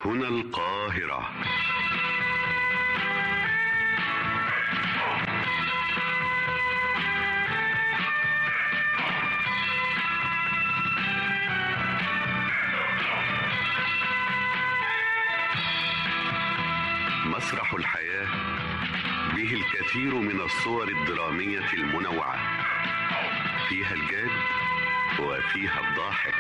هنا القاهرة. مسرح الحياة به الكثير من الصور الدرامية المنوعة، فيها الجاد وفيها الضاحك.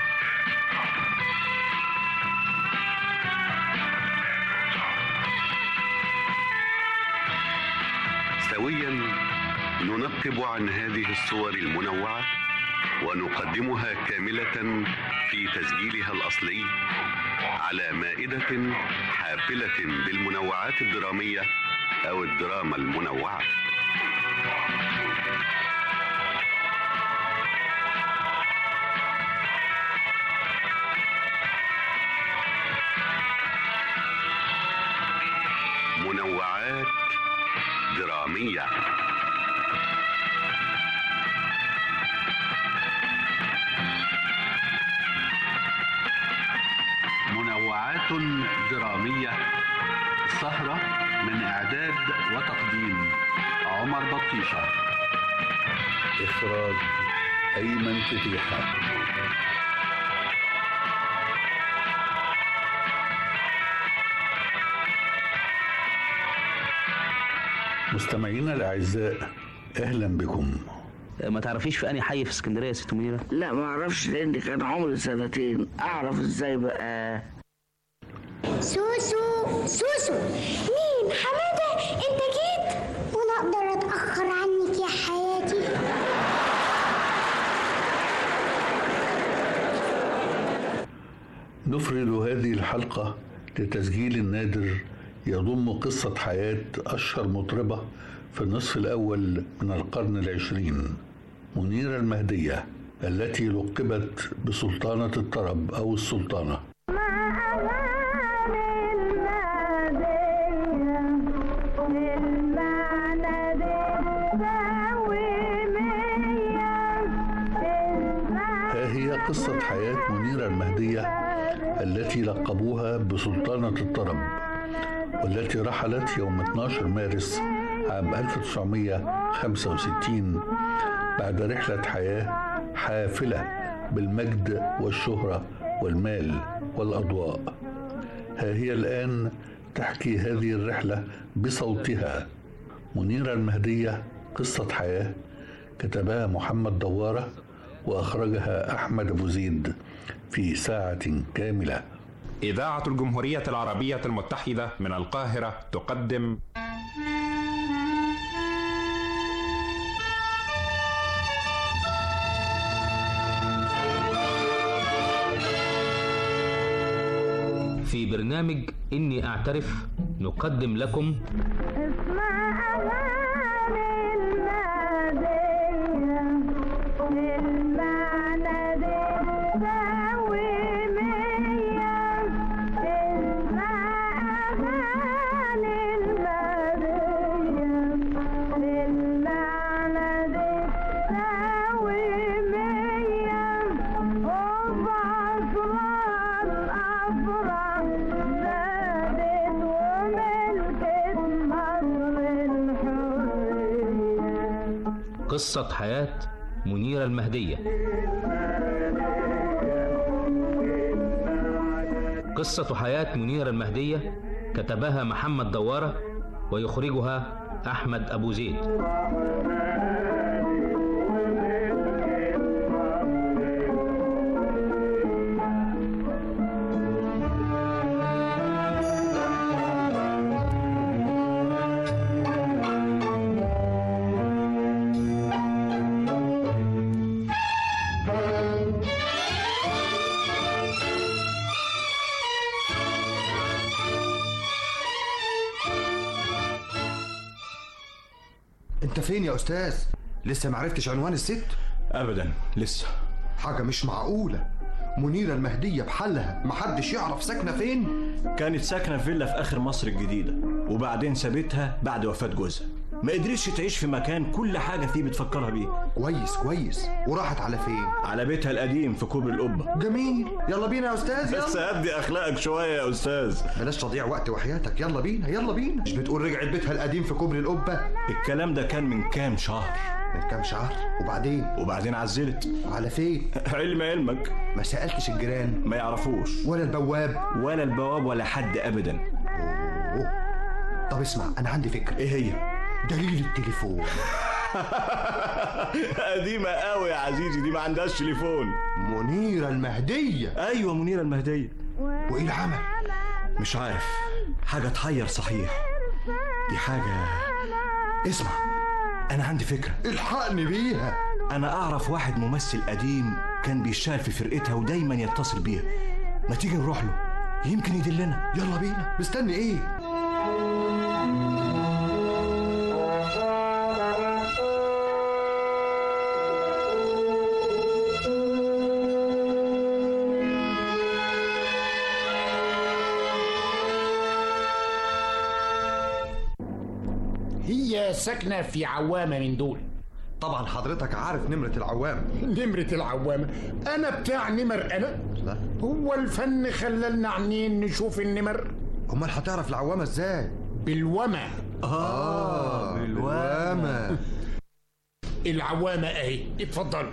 سويا ننقب عن هذه الصور المنوعة ونقدمها كاملة في تسجيلها الأصلي على مائدة حافلة بالمنوعات الدرامية أو الدراما المنوعة. منوعات درامية. منوعات درامية، سهرة من إعداد وتقديم عمر بطيشة، إخراج أيمن فتيحة. مستمعينا الأعزاء، أهلا بكم. ما تعرفيش في أنهي حي في اسكندرية يا ست منيرة؟ لا ما اعرفش، لان كان عمري 2 سنين. اعرف ازاي بقى؟ سوسو سوسو، مين؟ حمادة، انت جيت وانا اقدر اتأخر عنك يا حياتي؟ نفرد هذه الحلقة لتسجيل نادر يضم قصة حياة أشهر مطربة في النصف الأول من القرن 20، منيرة المهدية، التي لقبت بسلطانة الطرب أو السلطانة. ها هي قصة حياة منيرة المهدية التي لقبوها بسلطانة الطرب، والتي رحلت يوم 12 مارس عام 1965 بعد رحلة حياة حافلة بالمجد والشهرة والمال والأضواء. ها هي الآن تحكي هذه الرحلة بصوتها. منيرة المهدية، قصة حياة، كتبها محمد دوارة وأخرجها أحمد أبو زيد في ساعة كاملة. إذاعة الجمهورية العربية المتحدة من القاهرة تقدم في برنامج إني أعترف نقدم لكم قصة حياة منيرة المهدية. قصة حياة منيرة المهدية كتبها محمد دوارة ويخرجها أحمد أبو زيد. انت فين يا استاذ؟ لسه معرفتش عنوان الست؟ أبدا لسه. حاجة مش معقولة، منيرة المهدية بحالها محدش يعرف ساكنة فين؟ كانت ساكنة في فيلا في آخر مصر الجديدة، وبعدين سابتها بعد وفاة جوزها. ما قدرتش تعيش في مكان كل حاجة فيه بتفكرها بيه. كويس كويس. وراحت على فين؟ على بيتها القديم في كوبري القبة. جميل. يلا بينا يا أستاذ. بس هدي أخلاقك شوية يا أستاذ. بلاش تضيع وقت وحياتك. يلا بينا يلا بينا. مش بتقول رجعت بيتها القديم في كوبري القبة؟ الكلام ده كان من كام شهر. من كام شهر؟ وبعدين عزلت. على فين؟ علمك. ما سألتش الجيران؟ ما يعرفوش. ولا البواب ولا حد أبدا. أوه. طب اسمع، أنا عندي فكرة. إيه هي؟ دليل التليفون. قديمة قوي يا عزيزي، دي ما عندهاش تليفون. منيرة المهدية. أيوة منيرة المهدية. وإيه العمل؟ مش عارف، حاجة تحير صحيح. دي حاجة. اسمع، أنا عندي فكرة. الحقني بيها. أنا أعرف واحد ممثل قديم كان بيشتغل في فرقتها ودايما يتصل بيها. ما تيجي نروح له، يمكن يدلنا. يلا بينا. مستني إيه؟ هي ساكنة في عوامة من دول. طبعا حضرتك عارف نمرة العوامة. نمرة العوامة؟ أنا بتاع نمر أنا؟ لا. هو الفن خلالنا عنين نشوف النمر؟ أمال هتعرف العوامة إزاي؟ بالومة. بالومة. العوامة أهي، اتفضلوا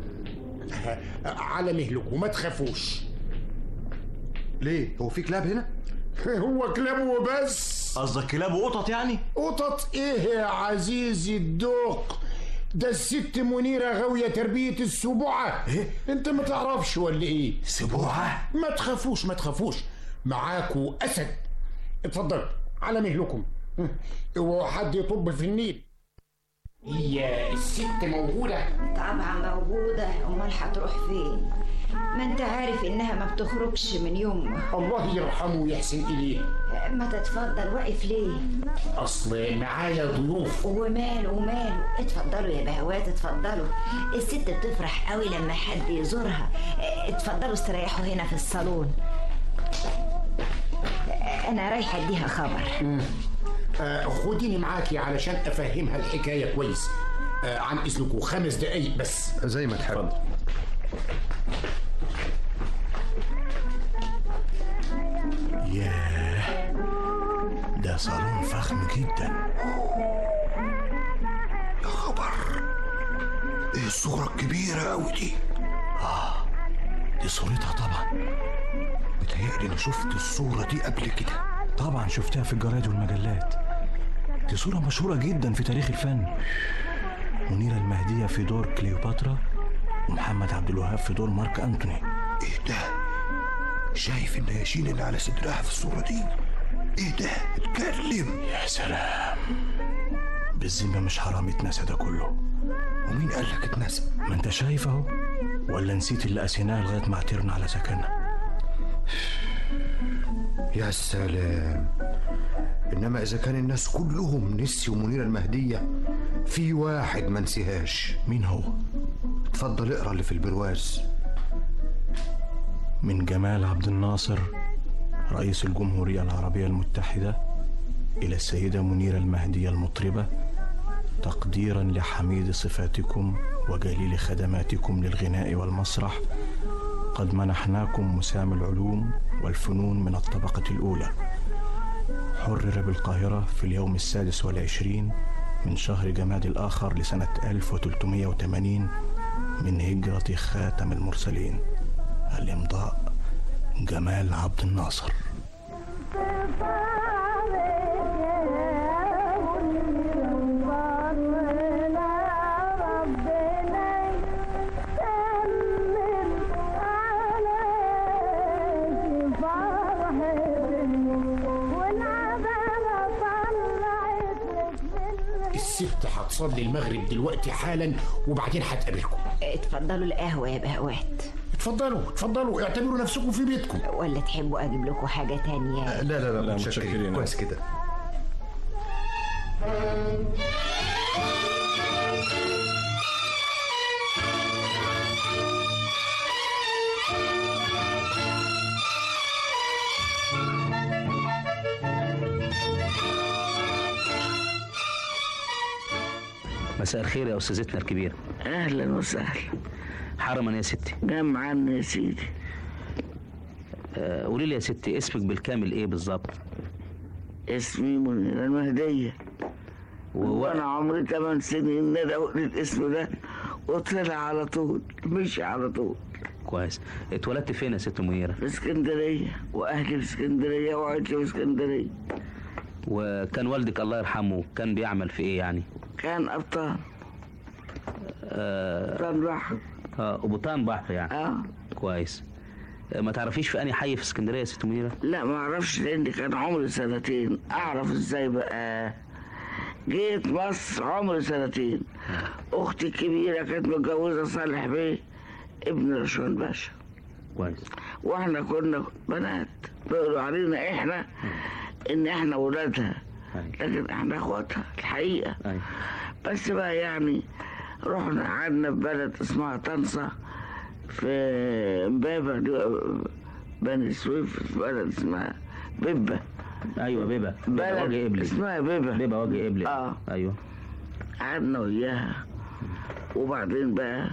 على مهلكم وما تخافوش. ليه؟ هو في كلاب هنا؟ هو كلاب وبس؟ قصدك كلاب وقطط يعني؟ قطط ايه يا عزيزي الدوق؟ ده الست منيرة غاوية تربية السبوعة. إيه؟ انت ما تعرفش ولا ايه؟ سبوعة؟ ما تخافوش معاكوا أسد. اتفضل على مهلكم. اوعوا حد يطب في النيل. هي الست موجودة؟ طبعا موجودة، امال هتروح فين؟ ما انت عارف انها ما بتخرجش من يومها. الله يرحمه ويحسن اليه. ما تتفضل، واقف ليه؟ اصل معايا ضيوف. وماله اتفضلوا يا بهوات اتفضلوا. الست بتفرح قوي لما حد يزورها. اتفضلوا استريحوا هنا في الصالون. انا رايحة اديها خبر. خديني معاكي علشان افهمها الحكاية كويس. عن اذنكم 5 دقايق بس. زي ما تحب. ياه، ده صالون فخم جدا. يا خبر، ايه الصورة الكبيرة قوي دي؟ دي صورتها طبعا. بتهيألي انا شفت الصورة دي قبل كده. طبعا شفتها في الجرايد والمجلات. دي صورة مشهورة جدا في تاريخ الفن. منيرة المهدية في دور كليوباترا، ومحمد عبد الوهاب في دور مارك أنتوني. ايه ده؟ شايف النياشين اللي على صدرها في الصورة دي؟ ايه ده؟ اتكلم. يا سلام، بالذمة مش حرام يتنسى ده كله؟ ومين قال لك اتنسى؟ ما انت شايف اهو. ولا نسيت اللي قاسيناه لغاية ما عترنا على سكننا؟ يا سلام. انما اذا كان الناس كلهم نسيوا منيرة المهدية، في واحد ما نسيهاش. مين هو؟ اتفضل اقرا اللي في البرواز. من جمال عبد الناصر رئيس الجمهورية العربية المتحدة إلى السيدة منيرة المهدية المطربة، تقديرا لحميد صفاتكم وجليل خدماتكم للغناء والمسرح، قد منحناكم مسام العلوم والفنون من الطبقة الأولى. حرر بالقاهرة في اليوم 26 من شهر جماد الآخر لسنة 1380 من هجرة خاتم المرسلين. الإمضاء جمال عبد الناصر. الست هتصلي المغرب دلوقتي حالا وبعدين هتقابلكم. اتفضلوا القهوة يا بهوات. اتفضلوا اعتبروا نفسكم في بيتكم. ولا تحبوا اجيب لكم حاجة تانية؟ لا متشكرين. كويس كده. مساء الخير يا أستاذتنا الكبيرة. اهلا وسهلا. حرما يا ستي. جام عني يا سيدي. قولي لي يا ستي، اسمك بالكامل ايه بالظبط؟ اسمي منيرة المهدية. وانا عمري 8 سنين ندقوا الاسم ده وطلع على طول، مشي على طول. كويس. اتولدت فين يا ست منيرة؟ في اسكندرية، واهلي في اسكندرية وعيلتي في اسكندرية. وكان والدك الله يرحمه كان بيعمل في ايه يعني؟ كان قبطان. قبطان بحر. قبطان بحر يعني. كويس. ما تعرفيش في أي حي في اسكندرية يا ست منيرة؟ لا ما اعرفش، لان كان عمري 2 سنين. اعرف ازاي بقى؟ جيت مصر عمري 2 سنين. اختي الكبيرة كانت متجوزة صالح بيه ابن رشوان باشا. كويس. واحنا كنا بنات، بيقولوا علينا احنا ان احنا ولادها، لكن احنا اخواتها الحقيقة. بس بقى يعني رحنا قعدنا في بلد اسمها طنطا في امبابة، بني سويف، في بلد اسمها بيبة. ايوه بيبة. بلد وجه قبلي. اسمها بيبة. بيبة وجه قبلي. ايوه. قعدنا وياها، وبعدين بقى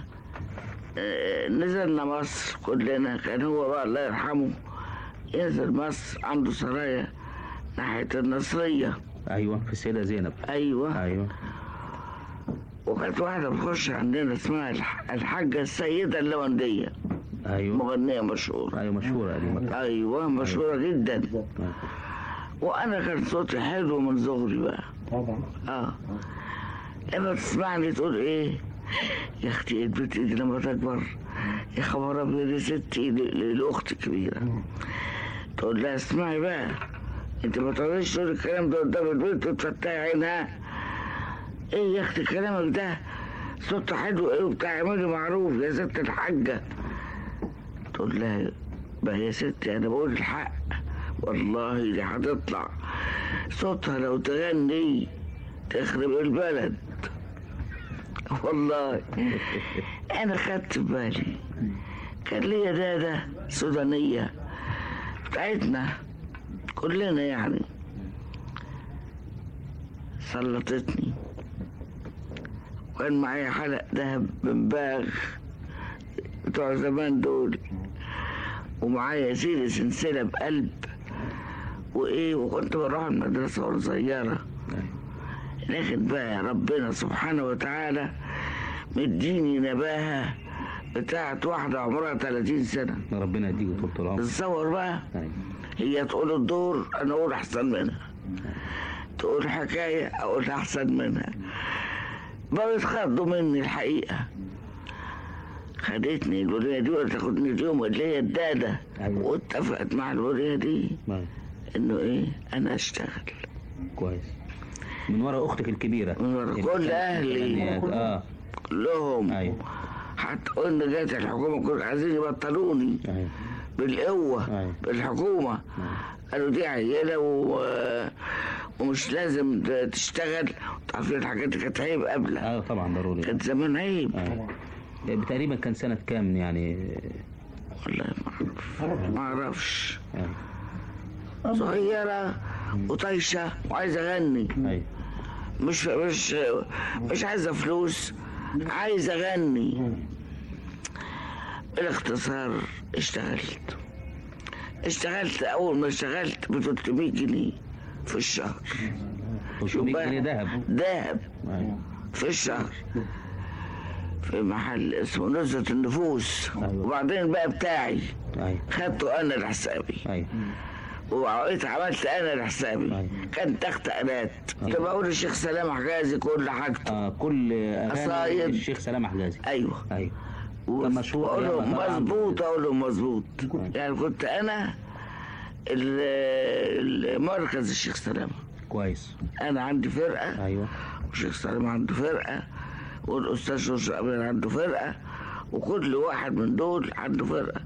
نزلنا مصر كلنا. كان هو بقى الله يرحمه ينزل مصر، عنده سرايا ناحية النصرية. ايوه في السيدة زينب. ايوه. وكانت واحدة بتخش عندنا اسمها الحاجة السيدة اللوندية. ايوه. مغنية مشهورة. ايوه مشهورة دي. ايوه مشهورة جدا. وانا كان صوتي حلو من صغري بقى. طبعا. لما تسمعني تقول ايه يا اختي البنت دي لما تكبر يا خبر ابيض يا ستي، لاختي الكبيرة تقول لها اسمعي بقى، انت ما تقعديش تقول الكلام ده قدام البنت وتفتحي عينها. ايه يا اختي كلامك ده صوتها حلو ايه وبتاع، اعملي معروف يا ست الحاجة. تقول لها بقى يا ستي انا بقول الحق، والله دي هتطلع صوتها لو تغني تخرب البلد. والله انا خدت بالي. كان ليا دادة سودانية بتاعتنا كلنا يعني، سلطتني، وكان معايا حلق دهب من باغ بتوع زمان دول، ومعايا سيدي سلسلة بقلب وايه، وكنت بروح المدرسة وانا صغيرة. لكن بقى ربنا سبحانه وتعالى مديني نباهة بتاعت واحدة عمرها 30 سنة. ربنا يديك طول العمر. تصور بقى. هي تقول الدور انا اقول احسن منها، تقول حكاية اقول احسن منها. بقوا يتخضوا مني الحقيقة. خدتني الولية دي ولا تاخدني اليوم اللي هي الدادة. واتفقت مع الولية دي انه ايه انا اشتغل. كويس. من ورا اختك الكبيرة. من ورا كل اهلي. كلهم. ايوه. حتى قلنا جات الحكومة كانوا عايزين يبطلوني. بالقوة. بالحكومة. قالوا دي عيلة ومش لازم تشتغل. تعرفين الحاجات دي كانت عيب قبلها. طبعا ضروري. كانت زمان عيب. تقريبا كان سنة كام يعني؟ والله ما اعرفش. صغيرة وطايشة وعايزة اغني. مش عايزة فلوس، عايزة اغني. بالاختصار اشتغلت اول ما اشتغلت ب 300 جنيه في الشهر. 300 جنيه دهب في الشهر في محل اسمه نزهة النفوس. وبعدين بقى بتاعي خدته انا لحسابي. وبقيت عملت انا لحسابي. كان تحت آلات. كنت بقول الشيخ سلام حجازي كل حاجته. كل اغاني الشيخ سلام حجازي. ايوه. كان مشهور. اقول لهم مظبوط، اقول لهم مظبوط. يعني كنت انا المركز الشيخ سلام. كويس. انا عندي فرقه. والشيخ سلام عنده فرقه، والاستاذ شوش أبيض عنده فرقه، وكل واحد من دول عنده فرقه.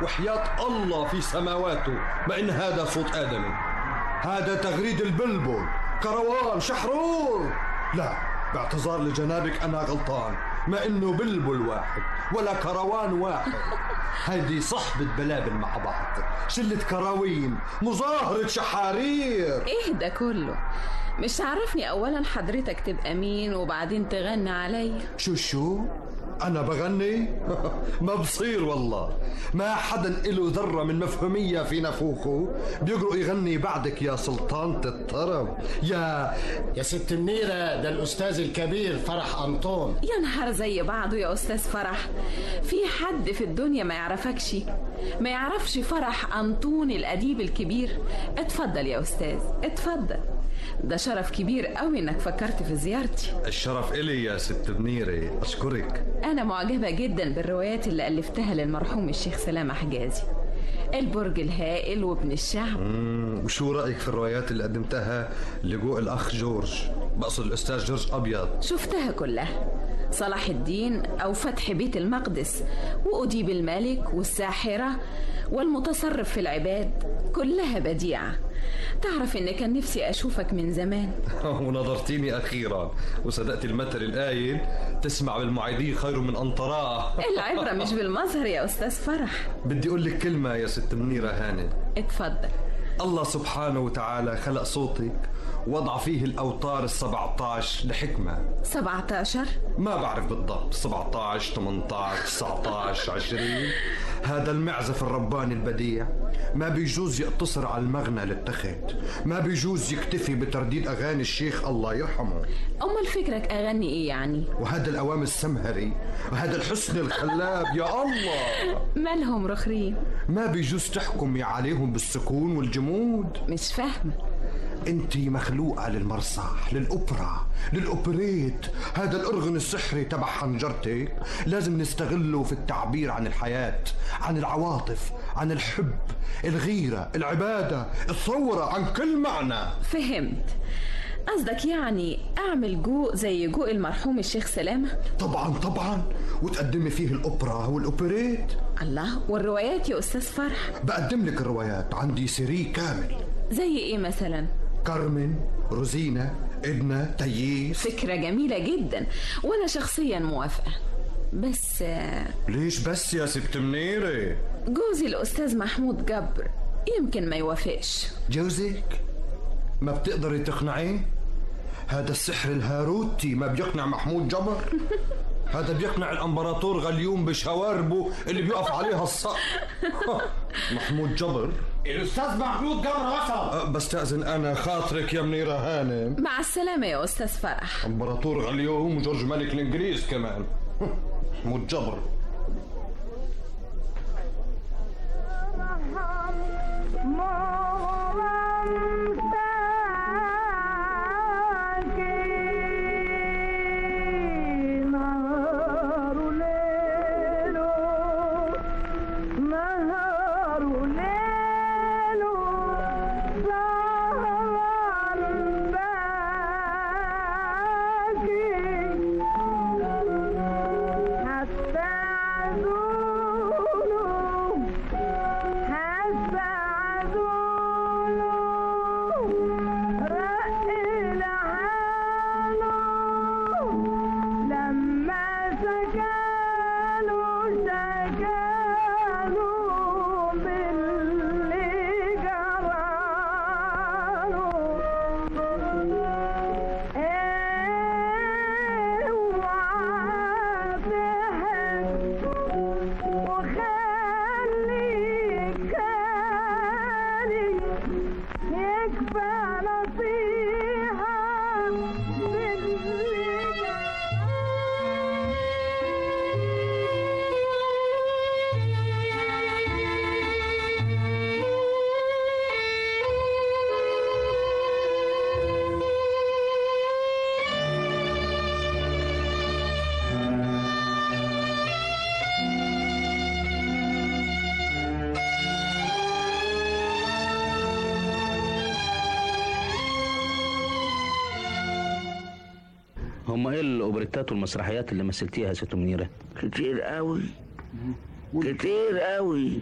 وحياة الله في سماواته ما إن هذا صوت آدمي. هذا تغريد البلبل، كروان، شحرور. لا، باعتذار لجنابك أنا غلطان، ما إنه بلبل واحد ولا كروان واحد. هيدي صحبة بلابل مع بعض، شلة كراوين، مظاهرة شحارير. إيه ده كله؟ مش عارفني أولا حضرتك تبقى مين وبعدين تغني علي؟ شو أنا بغني؟ ما بصير والله، ما حدا إله ذرة من مفهومية في نفوخه بيقرأ يغني بعدك يا سلطانة الطرب. يا ست منيرة، ده الأستاذ الكبير فرح أنطون. يا نهار زي بعضه يا أستاذ فرح، في حد في الدنيا ما يعرفكش؟ ما يعرفش فرح أنطون الأديب الكبير؟ اتفضل يا أستاذ اتفضل، ده شرف كبير قوي انك فكرت في زيارتي. الشرف إلي يا ست منيرة، أشكرك. أنا معجبة جدا بالروايات اللي ألفتها للمرحوم الشيخ سلامة حجازي، البرج الهائل وابن الشعب. وشو رأيك في الروايات اللي قدمتها لجوء الأخ جورج، بقصد الأستاذ جورج أبيض؟ شفتها كلها، صلاح الدين أو فتح بيت المقدس وأديب الملك والساحرة والمتصرف في العباد، كلها بديعة. تعرف إن كان نفسي أشوفك من زمان. ونظرتيني أخيرا وصدقت المثل القايل تسمع بالمعيدين خير من أن تراه. العبرة مش بالمظهر يا أستاذ فرح. بدي أقول لك كلمة يا ست منيرة هانم. اتفضل. الله سبحانه وتعالى خلق صوتك وضع فيه الأوتار 17 لحكمة. 17؟ ما بعرف بالضبط، 17 18 19 20. هذا المعزف الرباني البديع ما بيجوز يقتصر على المغنى للتخت، ما بيجوز يكتفي بترديد أغاني الشيخ الله يرحمه. أمال فكرك أغني إيه يعني؟ وهذا الأوام السمهري وهذا الحسن الخلاب يا الله مالهم رخرين؟ ما بيجوز تحكمي عليهم بالسكون والجمود. مش فاهمة. انتي مخلوقة للمرصح، للأوبرا، للأوبريت. هذا الأرغن السحري تبع حنجرتك لازم نستغله في التعبير عن الحياة، عن العواطف، عن الحب، الغيرة، العبادة، الثورة، عن كل معنى. فهمت قصدك، يعني أعمل جوء زي جوء المرحوم الشيخ سلامة؟ طبعا، وتقدمي فيه الأوبرا والأوبريت. الله، والروايات يا أستاذ فرح؟ بقدم لك الروايات، عندي سيري كامل. زي إيه مثلا؟ كارمن، روزينا، إدنا، تييس. فكرة جميلة جدا وأنا شخصيا موافقة، بس ليش بس يا ست منيرة؟ جوزي الأستاذ محمود جبر يمكن ما يوافقش. جوزك؟ ما بتقدري تقنعيه؟ هذا السحر الهاروتي ما بيقنع محمود جبر. هذا بيقنع الامبراطور غليوم بشواربه اللي بيقف عليها الصقر. محمود جبر. الأستاذ محمود جبر وصل. بستأذن أنا، خاطرك يا منيرة هانم. مع السلامة يا أستاذ فرح. امبراطور غليوم وجورج ملك الإنجليز كمان. محمود جبر. هم ايه الاوبريتات والمسرحيات اللي مثلتيها يا ست منيرة؟ كتير قوي. كتير قوي.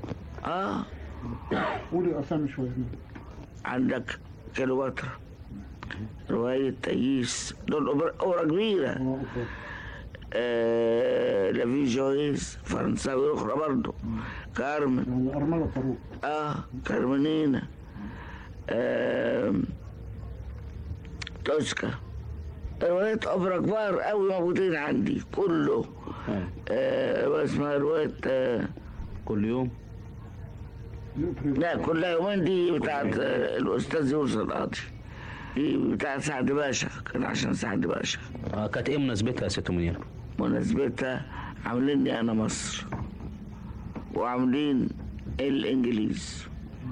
قولي أسامي شوية. عندك كليوباترا، رواية تاييس، دول أوبرا كبيرة. لافي جويس فرنساوي أخرى برضه. كارمن، أرملة فاروق. كارمنينا. توسكا. روايات أوبرا كبار قوي موجودين عندي كله. اسمها رواية كل يوم. لا كل يومين دي بتاعت الأستاذ يوسف القاضي، دي بتاعت سعد باشا، كان عشان سعد باشا. كانت ايه مناسبتها يا ست منيرة؟ مناسبتها عاملين لي أنا مصر وعاملين الإنجليز،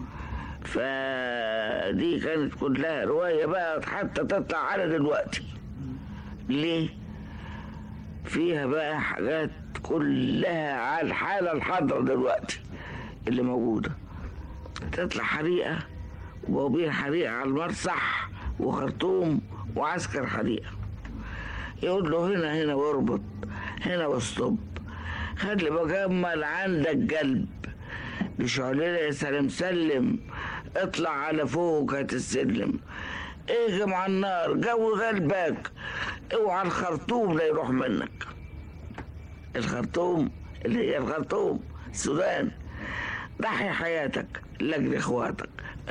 فدي كانت كلها رواية بقى حتى تطلع على دلوقتي. ليه؟ فيها بقى حاجات كلها على الحالة الحاضرة دلوقتي اللي موجودة. تطلع حريقة وبوابين حريقة على المرصح وخرطوم وعسكر حريقة، يقول له هنا واربط، هنا واستوب، خلي بجمل عندك قلب، لشعلنا يا سلام سلم، اطلع على فوق هات السلم، اهجم على النار جو قلبك، اوعى الخرطوم لا يروح منك. الخرطوم اللي هي الخرطوم السودان، ضحي حياتك لاجل اخواتك،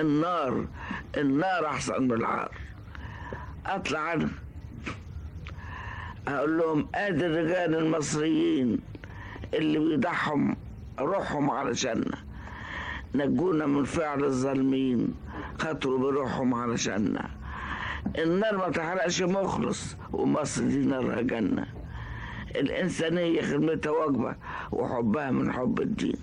النار احسن من العار. اطلع انا اقول لهم ادي الرجال المصريين اللي بيضحوا روحهم علشاننا، نجونا من فعل الظالمين، خاطروا بروحهم علشاننا. النار ما تحرقش مخلص، ومصر دي نارها جنة. الإنسانية خدمتها واجبة، وحبها من حب الدين.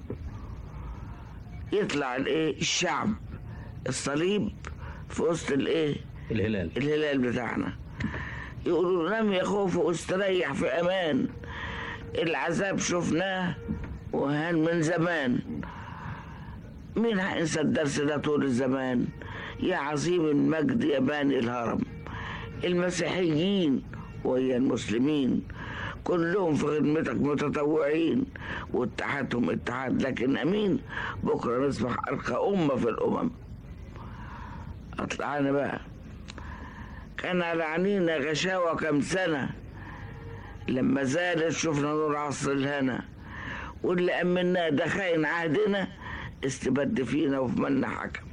يطلع الشعب الصليب في وسط الهلال بتاعنا، يقولوا نام يا خوف واستريح في أمان، العذاب شفناه وهان من زمان، مين هينسى الدرس ده طول الزمان؟ يا عظيم المجد يا باني الهرم، المسيحيين ويا المسلمين كلهم في خدمتك متطوعين، واتحادهم اتحاد لكن امين، بكره نصبح ارقى امه في الامم. اطلع انا بقى، كان على عينينا غشاوه كم سنه، لما زالت شفنا نور عصر الهنا، واللي امناه ده خاين عهدنا، استبد فينا وفي منا حكم.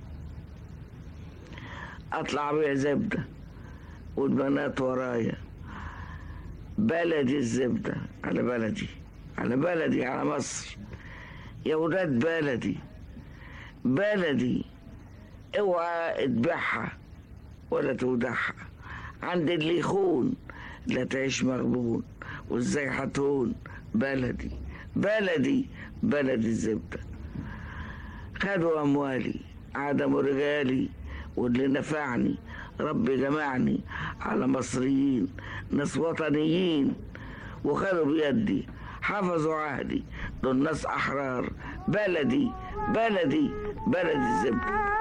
اطلع بيع زبده والبنات ورايا، بلدي الزبده على بلدي على مصر، يا ولاد بلدي اوعى تبيعها ولا تودعها، عند اللي يخون لا تعيش مغبون، وازاي هتهون بلدي الزبده. خدوا اموالي عدموا رجالي، واللي نفعني ربي جمعني على مصريين ناس وطنيين، وخدوا بيدي حفظوا عهدي، دول ناس احرار، بلدي الزبده.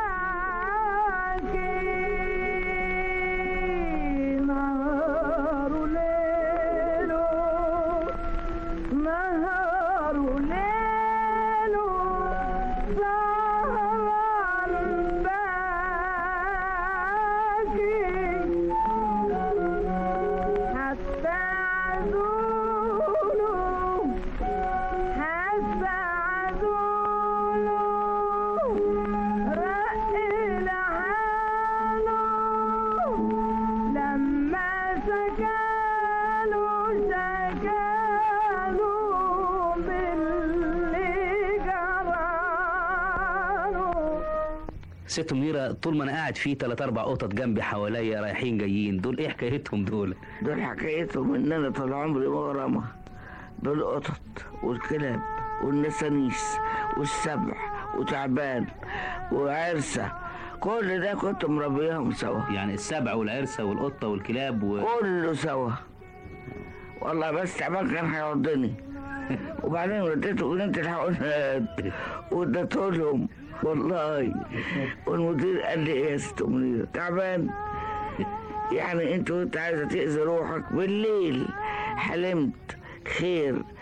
ست منيرة، طول ما انا قاعد فيه 3 4 قطط جنبي حواليا رايحين جايين، دول ايه حكايتهم دول حكايتهم ان انا طول عمري مغرمه بالقطط والكلاب والنسانيس والسبع وتعبان وعرسه، كل ده كنت مربيهم سوا. يعني السبع والعرسه والقطه والكلاب كله سوا والله، بس تعبان كان هيعضني وبعدين وديته جنينه الحيوانات واديته لهم والله، والمدير قال لي ايه يا ست منيرة تعبان؟ يعني انت وانت عايزه تاذي روحك بالليل، حلمت خير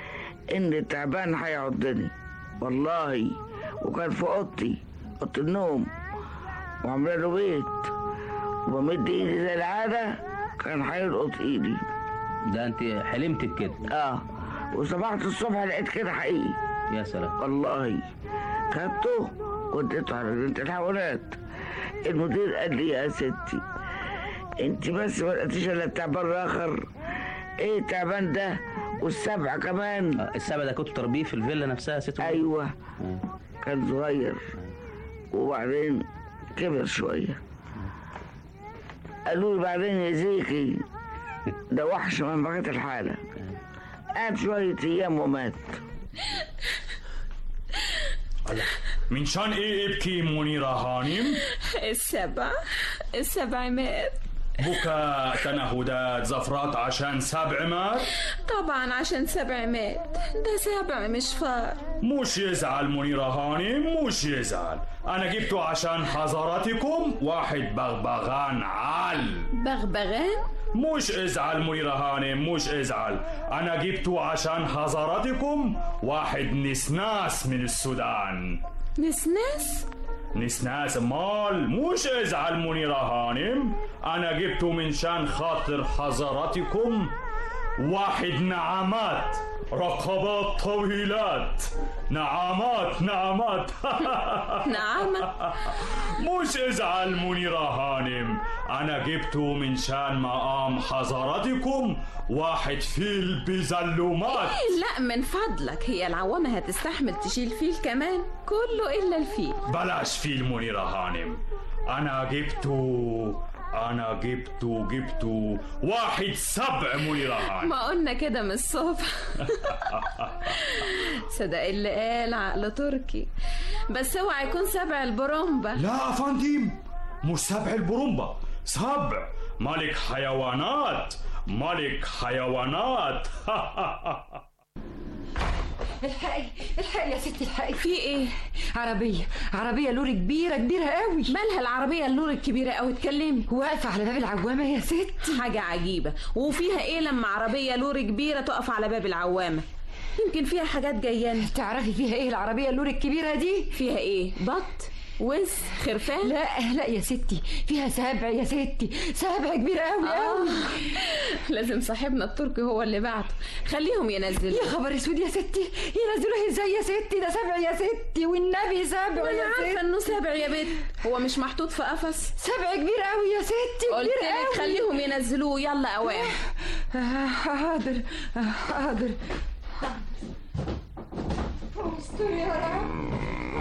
ان التعبان هيعضني والله، وكان في اوضتي، اوضه النوم، وعامله له بيت، وبمد ايدي زي العاده كان هيلقط ايدي. ده انت حلمت بكده؟ وصبحت الصبح لقيت كده حقيقي. يا سلام. والله خدته وديته على جنينة الحيوانات. المدير قال لي يا ستي انت بس ما لقيتيش الا التعبان الاخر. ايه التعبان ده والسبع كمان؟ السبع ده كنت تربيه في الفيلا نفسها يا ست؟ ايوه. كان صغير وبعدين كبر شويه. قالوا لي بعدين يا زيكي ده وحش من بقية الحالة. قعد شوية أيام ومات. من شان ايه ابكي منيرة هانم؟ السبع مات. بكى تنهدات زفرات عشان 7 مات؟ طبعا عشان 7 مات، ده 7 مش فار. مش يزعل منيرة هانم، مش يزعل. أنا جبته عشان حضراتكم 1 بغبغان عال. بغبغان؟ مش ازعل منيرة هانم، مش ازعل. أنا جبته عشان حضراتكم 1 نسناس من السودان. نسناس؟ نسناس مال. مش ازعل منيرة هانم، أنا جبته من شان خاطر حضراتكم 1 نعامات، رقبات طويلات، نعامات. نعامة؟ مش ازعل منيرة هانم، أنا جبته من شان مقام حضراتكم 1 فيل بزلومات. لا من فضلك، هي العوامة هتستحمل تشيل فيل كمان؟ كله إلا الفيل. بلاش فيل منيرة هانم، أنا جبته 1 7 منيرة هانم. ما قلنا كده من الصبح. صدق اللي قال عقل تركي. بس اوعى يكون 7 البرومبا. لا أفندم، مش 7 البرومبا، 7 ملك حيوانات، ملك حيوانات. الحقي يا ستي الحقي. في ايه؟ عربية لوري كبيرة قوي. مالها العربية اللوري الكبيرة قوي؟ اتكلمي. واقفة على باب العوامة يا ستي. حاجة عجيبة. وفيها ايه لما عربية لوري كبيرة تقف على باب العوامة؟ يمكن فيها حاجات جاياني. تعرفي فيها ايه العربية اللوري الكبيرة دي؟ فيها ايه؟ بط؟ وز؟ خرفان؟ لا يا ستي، فيها 7 يا ستي، 7 كبيرة قوي. لازم صاحبنا التركي هو اللي بعته. خليهم ينزلوا. يا خبر اسود يا ستي، ينزلوه ازاي يا ستي؟ ده 7 يا ستي، والنبي 7 يا ستي. انا عارفه انه 7 يا بنت، هو مش محطوط في قفص؟ 7 كبير قوي يا ستي، قلت لك خليهم ينزلوه. يلا اوام. حاضر. استر يا رب،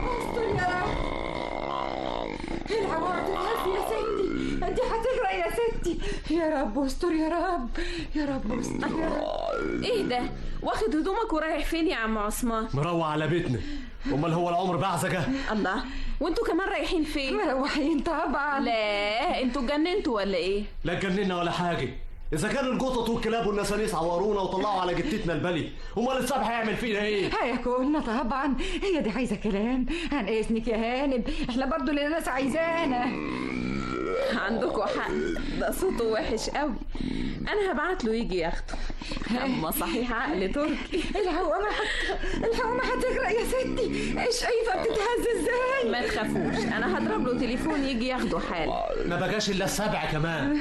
العوامة تتهز يا ستي، انت هتغرق يا ستي. يا رب استر، يا رب استر يا رب. ايه ده؟ واخد هدومك ورايح فين يا عم عثمان؟ مروح على بيتنا. امال هو العمر بعزقه؟ الله، وانتوا كمان رايحين فين؟ مروحين طبعا. لا انتوا اتجننتوا ولا ايه؟ لا اتجننا ولا حاجه. اذا كانوا القطط والكلاب والنسانيس عورونا وطلعوا على جتتنا البلي، امال السبح هيعمل فينا ايه؟ هياكلنا طبعا. هي دي عايزه كلام؟ عن اذنك يا هانم، احنا برضو اللي الناس عايزانا. عندكوا حق، ده صوته وحش قوي. انا هبعت له يجي ياخده. اما صحيح عقل تركي. الحوامة هتغرق يا ستي. ايش شايفه بتتهز ازاي؟ ما تخافوش، انا هضرب له تليفون يجي ياخده حالا. ما بقاش الا 7 كمان.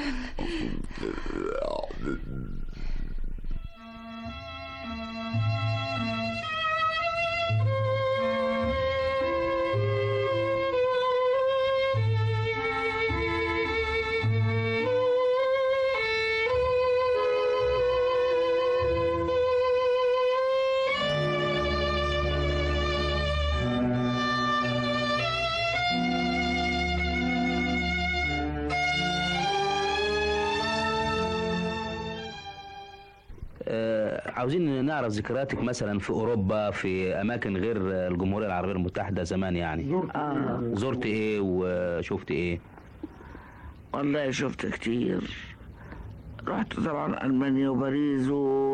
عاوزين نعرف ذكرياتك مثلا في اوروبا، في اماكن غير الجمهوريه العربيه المتحده زمان يعني. زرت ايه وشفت ايه؟ والله شفت كتير. رحت طبعا المانيا وباريس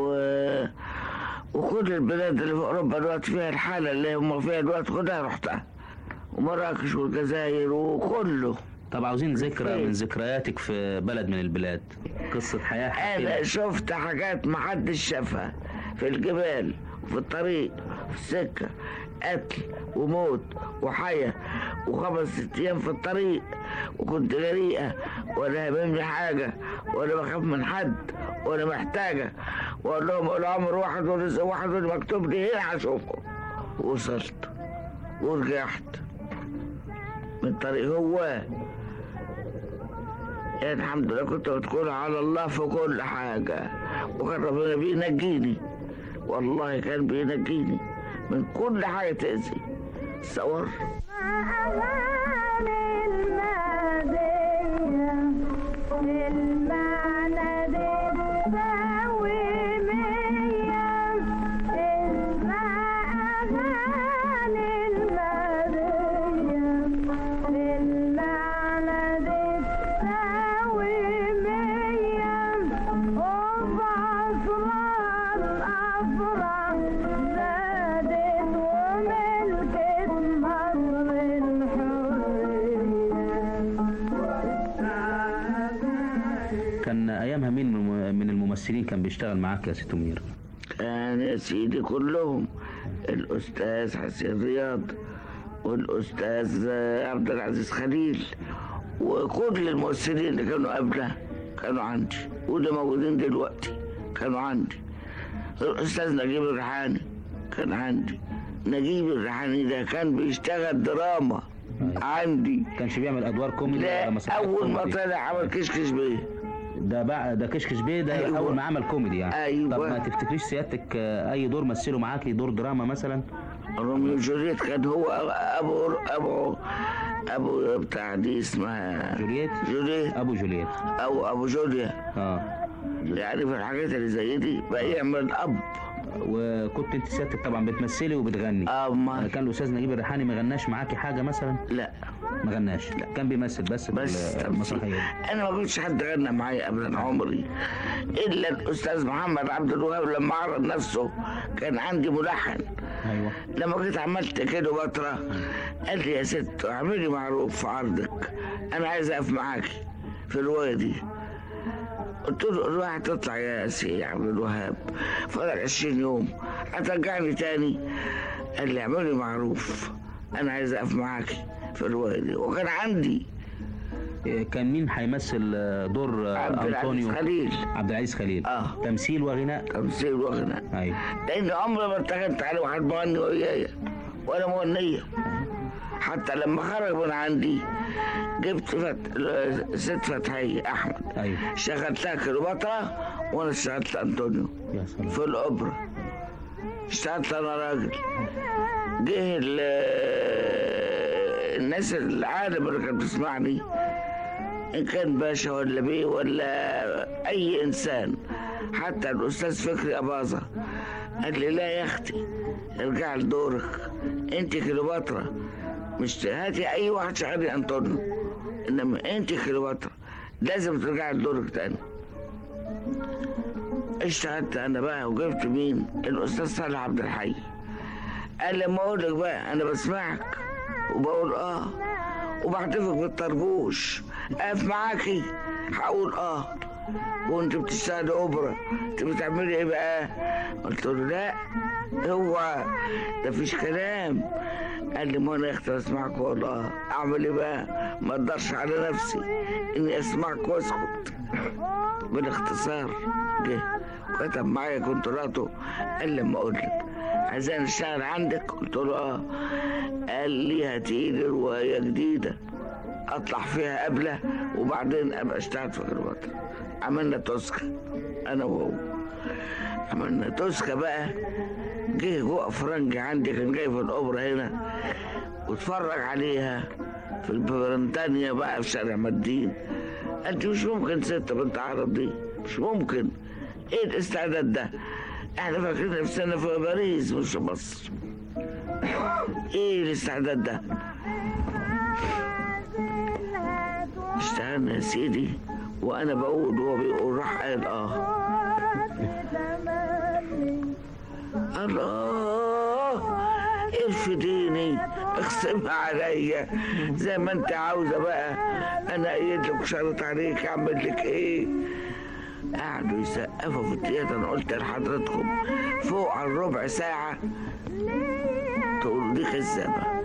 وكل البلاد اللي في اوروبا دلوقتي فيها الحاله اللي هم فيها دلوقتي كلها رحتها، ومراكش والجزائر وكله. طب عاوزين ذكرى من ذكرياتك في بلد من البلاد، قصة حياة. أنا شفت حاجات محدش شافها في الجبال وفي الطريق في السكة، قتل وموت وحياة، و5 6 أيام في الطريق، وكنت جريئة ولا هممني حاجة ولا بخاف من حد ولا محتاجة، وأقول لهم العمر واحد ورزق واحد واللي مكتوب لي هنا هشوفه. وصلت ورجعت من طريق هو. يعني الحمد لله كنت بتكون على الله في كل حاجة، وكان ربنا بينجيني، والله كان بينجيني من كل حاجة تأذي. تصور الممثلين كان بيشتغل معاك يا ست منيرة؟ كان يا سيدي كلهم، الأستاذ حسين رياض والأستاذ عبد العزيز خليل وكل الممثلين اللي كانوا قبله كانوا عندي، واللي موجودين دلوقتي كانوا عندي. الأستاذ نجيب الريحاني كان عندي. نجيب الريحاني ده كان بيشتغل دراما عندي. كانش بيعمل أدوار كوميدي؟ لا، أول ما طلع عمل كشكش بيه. ده كشكش بيه ده أيوة. أول ما عمل كوميدي يعني. أيوة. طب ما تفتكريش سيادتك أي دور مثله معاكي دور دراما مثلا؟ روميو وجولييت كان هو أبو بتاع دي اسمها جولييت. أبو جولييت أو أبو جوليا. يعني في الحاجات اللي زي دي بقى يعمل أب. وكنت انت سيادتك طبعا بتمثلي وبتغني. كان الاستاذ نجيب الريحاني ما غناش معاكي حاجه مثلا؟ لا ما غناش. لا. كان بيمثل بس في المسرحيه. انا ما كنتش حد غنى معايا ابدا عمري الا الاستاذ محمد عبد الوهاب لما عرض نفسه كان عندي ملحن. ايوه. لما جيت عملت كليوباترا قال لي يا ست اعملي معروف في عرضك، انا عايز اقف معاكي في الروايه دي. قلت له الواحد تطلع يا سي عبد الوهاب، فضل 20 يوم هترجعني تاني. قال لي اعملي معروف، انا عايز اقف معاكي في الروايه دي. وكان عندي. كان مين هيمثل دور انطونيو؟ عبد العزيز خليل. تمثيل وغناء. تمثيل وغناء. ايوه. لان عمري ما اتخذت على واحد مغني ويايا ولا مغنيه. حتى لما خرج من عندي جبت ست فتحية أحمد. أيوة. شغلتها كليوباترا وأنا اشتغلت أنطونيو في الأوبرا. اشتغلت أنا راجل. جه الناس العالم اللي كانت بتسمعني إن كان باشا ولا بيه ولا أي إنسان، حتى الأستاذ فكري أباظة قال لي لا يا أختي ارجع لدورك، أنت كليوباترا، مش هاتي اي واحد شغالي انطونيو، انما انت كليوباترا لازم ترجعي لدورك تاني. اشتغلت انا بقى وجبت مين؟ الاستاذ صالح عبد الحي. قال لما اقول لك بقى انا بسمعك وبقول وبحتفك بالطربوش، اقف معاكي هقول وانت بتشتغلي اوبرا انت بتعملي ايه بقى؟ قلت له لا هو ده فيش كلام. قال لي ما انا يا اختي اسمعك والله، اعمل ايه بقى؟ ما اقدرش على نفسي اني اسمعك واسكت. بالاختصار جه وكتب معايا كونتراته. قال لي لما اقول لك عايزين اشتغل عندك؟ قلت له قال لي هاتيلي روايه جديده اطلع فيها قبله وبعدين ابقى اشتغل في كليوباترا. عملنا توسكا انا وهو، عملنا توسكا بقى. جه جوه فرنجي عندي كان جاي في الاوبرا هنا واتفرج عليها في البرنتانيا بقى في شارع مدين. قالت مش ممكن ست بنت عرب دي، مش ممكن. ايه الاستعداد ده؟ احنا فاكرين نفسنا في باريس مش في مصر. ايه الاستعداد ده؟ اشتغلنا يا سيدي وانا بقول وهو بيقول، راح قال الله ارفديني اخصمها عليا زي ما انت عاوزه بقى، انا ايد لك وشرط عليك اعمل لك ايه. قعدوا يسقفوا في التياتر. انا قلت لحضرتكم فوق على الربع ساعة، تقول دي خزابة.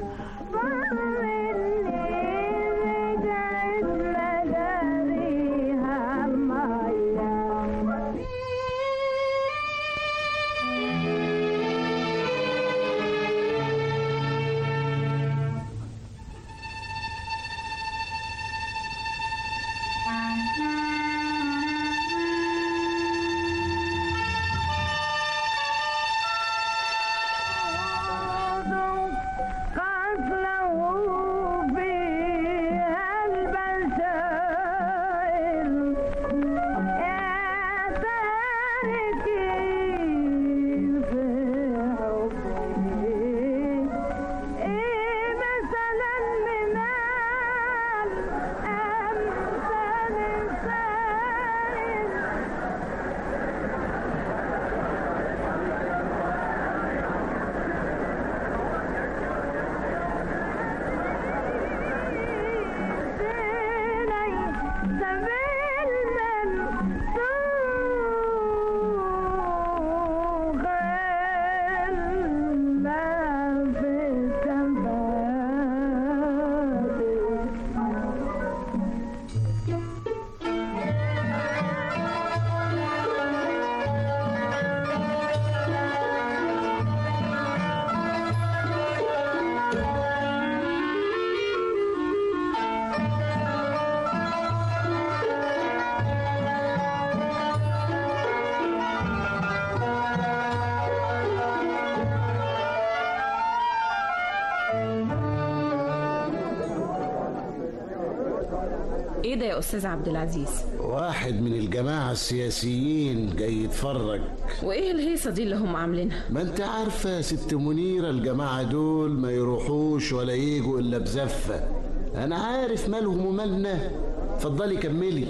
ايه ده يا استاذ عبد العزيز؟ واحد من الجماعة السياسيين جاي يتفرج. وايه الهيصة دي اللي هم عاملينها؟ ما انت عارفة يا ست منيرة الجماعة دول ما يروحوش ولا يجوا الا بزفة. انا عارف مالهم ومالنا. اتفضلي كملي.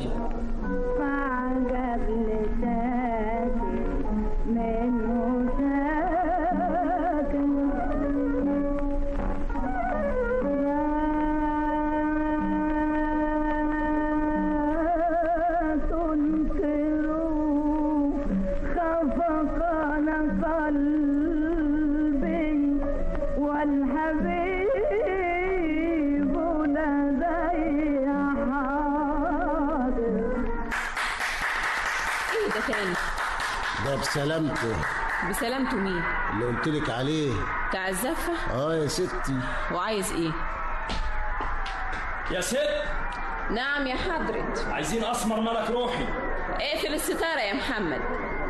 ده بسلامته. بسلامته مين؟ اللي قلتلك عليه بتاع الزفة؟ يا ستي. وعايز ايه؟ يا ست. نعم يا حضرت. عايزين اسمر ملك روحي. اقفل الستارة يا محمد.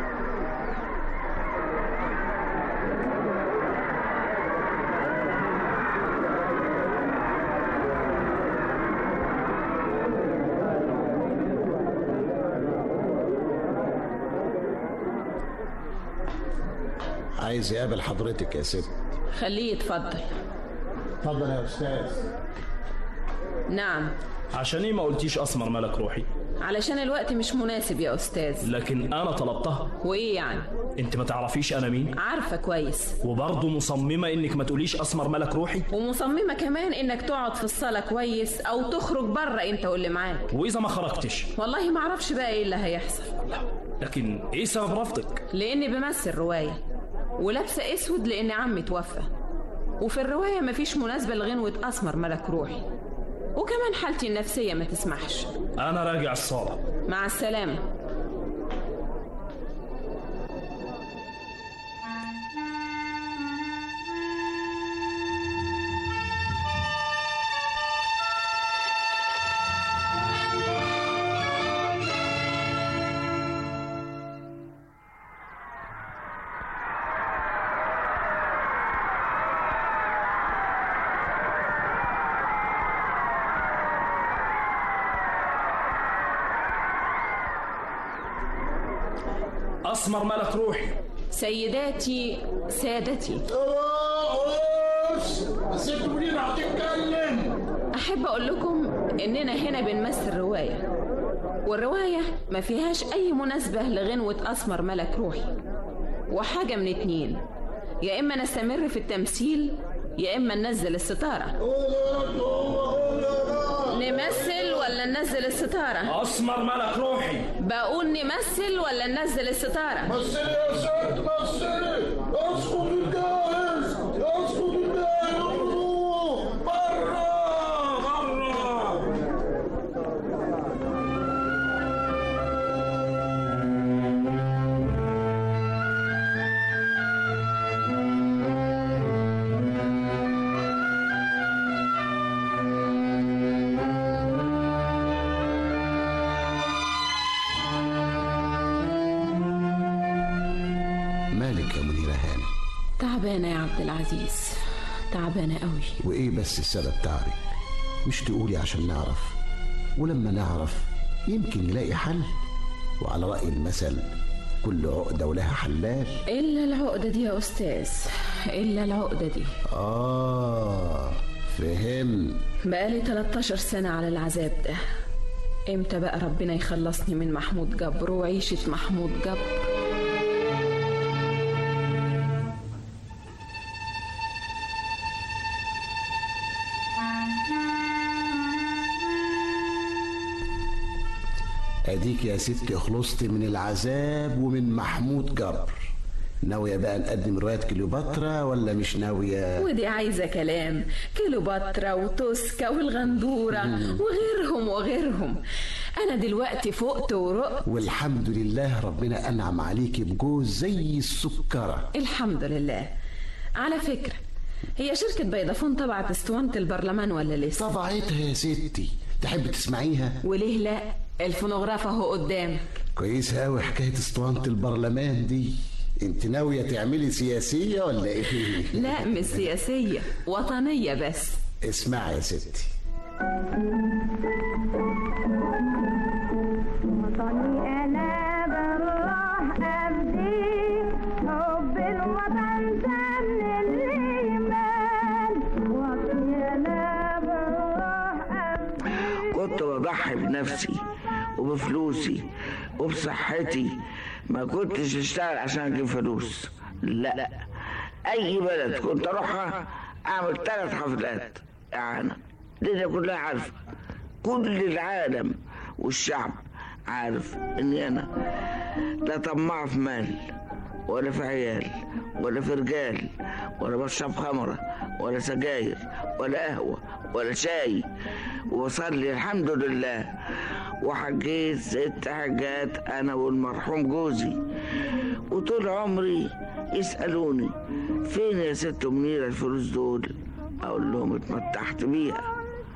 عايز يقابل حضرتك يا ست. خليه يتفضل. اتفضل يا استاذ. نعم. عشان ايه ما قلتيش اسمر ملك روحي؟ علشان الوقت مش مناسب يا استاذ. لكن انا طلبتها. وايه يعني؟ انت ما تعرفيش انا مين؟ عارفه كويس. وبرضه مصممه انك ما تقوليش اسمر ملك روحي؟ ومصممه كمان انك تقعد في الصاله كويس او تخرج بره انت واللي معاك. واذا ما خرجتش؟ والله ما اعرفش بقى ايه اللي هيحصل. لكن ايه سبب رفضك؟ لاني بمثل روايه ولابسه اسود لان عمي توفى، وفي الروايه مفيش مناسبه لغنوه اسمر ملك روحي، وكمان حالتي النفسيه ما تسمحش. انا راجع الصاله. مع السلامه. أسمر ملك روحي. سيداتي سادتي. ست منيرة هتتكلم. أحب أقول لكم إننا هنا بنمثل رواية، والرواية ما فيهاش أي مناسبة لغنوة أسمر ملك روحي، وحاجة من اتنين، يا إما نستمر في التمثيل يا إما ننزل الستارة. نمثل ولا ولا ننزل الستارة؟ اسمر ملك روحي. بقول نمثل ولا ننزل الستارة؟ مثلي يا ست مثلي. اسقط الجاهز، اسقط الجاهز. بره تعبانة يا عبد العزيز، تعبانة قوي. وإيه بس السبب تعبك؟ مش تقولي عشان نعرف، ولما نعرف يمكن نلاقي حل. وعلى رأي المثل كل عقدة ولها حلال. إلا العقدة دي يا أستاذ، إلا العقدة دي. فهم. بقالي 13 سنة على العذاب ده. إمتى بقى ربنا يخلصني من محمود جبر وعيشة محمود جبر؟ اديك يا ستي خلصت من العذاب ومن محمود جبر. ناوية بقى نقدم رواية كليوباترا ولا مش ناوية؟ ودي عايزة كلام. كليوباترا وتوسكا والغندورة وغيرهم. أنا دلوقتي فقت ورقت والحمد لله. ربنا أنعم عليكي بجوز زي السكرة. الحمد لله. على فكرة، هي شركة بيضافون طبعت اسطوانة البرلمان ولا لسه؟ طبعتها يا ستي. تحب تسمعيها؟ وليه لا؟ الفونوغراف اهو قدامك. كويس قوي حكاية اسطوانة البرلمان دي. انت ناوية تعملي سياسية ولا ايه؟ لا مش سياسية، وطنية بس. اسمعي يا ستي. وطني انا بروح ابدي حب الوطن سمن الايمان. وطني انا بروح ابدي. كنت بضحي بنفسي وبفلوسي وبصحتي. ما كنتش اشتغل عشان اجيب فلوس، لا. اي بلد كنت اروحها اعمل 3 حفلات اعانه. الدنيا كلها عارفه، كل العالم والشعب عارف اني انا لا طماع في مال ولا في عيال ولا في رجال ولا بشرب خمره ولا سجاير ولا قهوه ولا شاي. وبصلي الحمد لله وحجيت 6 حجات انا والمرحوم جوزي. وطول عمري يسألوني فين يا ست منيرة الفلوس دول؟ اقول لهم اتمتعت بيها.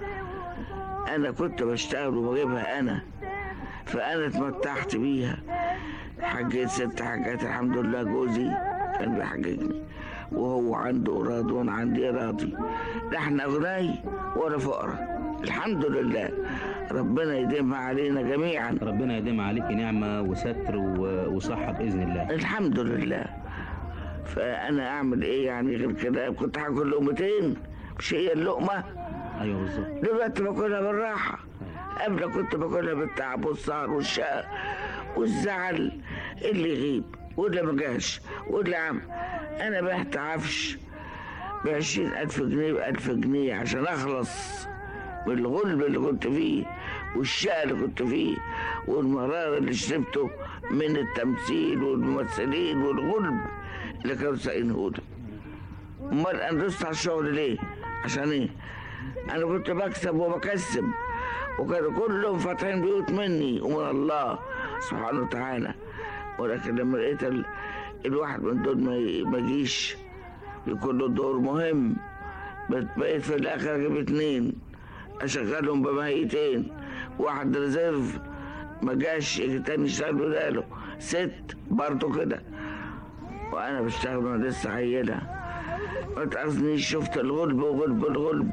انا كنت بشتغل وبجيبها انا، فانا اتمتعت بيها. حجيت 6 حجات الحمد لله. جوزي كان بيحججني وهو عنده اراضي وانا عندي اراضي. لا احنا غني ولا فقراء الحمد لله. ربنا يديمها علينا جميعا. ربنا يديمها عليك نعمة وستر وصحة بإذن الله. الحمد لله. فأنا أعمل إيه يعني غير كده؟ كنت هاكل لقمتين مش هي اللقمة؟ أيوه بالظبط. دلوقتي باكلها بالراحة. قبل كنت باكلها بالتعب والسهر والشقة والزعل. اللي يغيب واللي ما جاش واللي عم. أنا بعت عفش ب20,000 جنيه ب1000 جنيه عشان أخلص من الغلب اللي كنت فيه والشقة اللي كنت فيه والمرار اللي شربته من التمثيل والممثلين والغلب اللي كانوا سايقينهولي. امال انا دوست على الشغل ليه؟ عشان ايه؟ انا كنت بكسب وبكسب وكانوا كلهم فاتحين بيوت مني ومن الله سبحانه وتعالى. ولكن لما لقيت الواحد من دول ما يجيش يكون له دور مهم، بقيت في الاخر اجيب 2 اشغلهم بمهيتين. واحد ريزيرف ما جاش يجي تاني يشتغل بداله 6 برضه كده. وانا بشتغل وانا لسه عيله. ما تأذنيش. شفت الغلب الغلب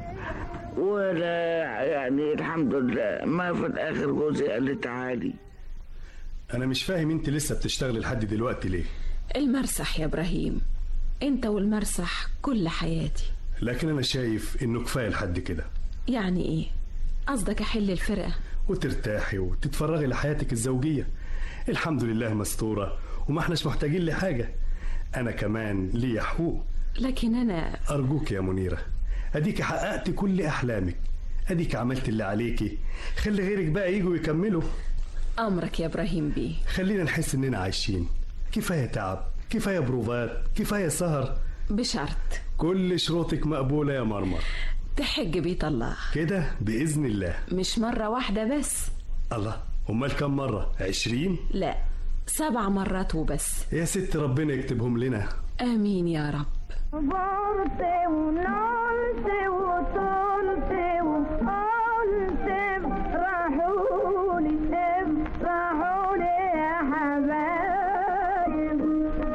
ولا يعني الحمد لله. ما في الاخر جوزي قال لي تعالي. انا مش فاهم انت لسه بتشتغلي لحد دلوقتي ليه؟ المرسح يا ابراهيم، انت والمرسح كل حياتي. لكن انا شايف انه كفايه لحد كده. يعني ايه؟ قصدك احل الفرقه وترتاحي وتتفرغي لحياتك الزوجيه. الحمد لله مستوره وما احناش محتاجين لحاجه. انا كمان ليا حقوق. لكن انا ارجوك يا منيره، اديك حققت كل احلامك. اديك عملت اللي عليكي، خلي غيرك بقى يجوا يكملوا. امرك يا ابراهيم بيه. خلينا نحس اننا عايشين. كفايه تعب، كفايه بروفات، كفايه سهر. بشرط كل شروطك مقبوله يا مرمر. تحج بيت الله كده باذن الله. مش مرة واحدة بس. الله، امال كم مرة؟ 20؟ لا 7 مرات وبس. يا ست ربنا يكتبهم لنا. امين يا رب. برت ونلت وطلت وقلت افرحولي افرحولي يا حبايب.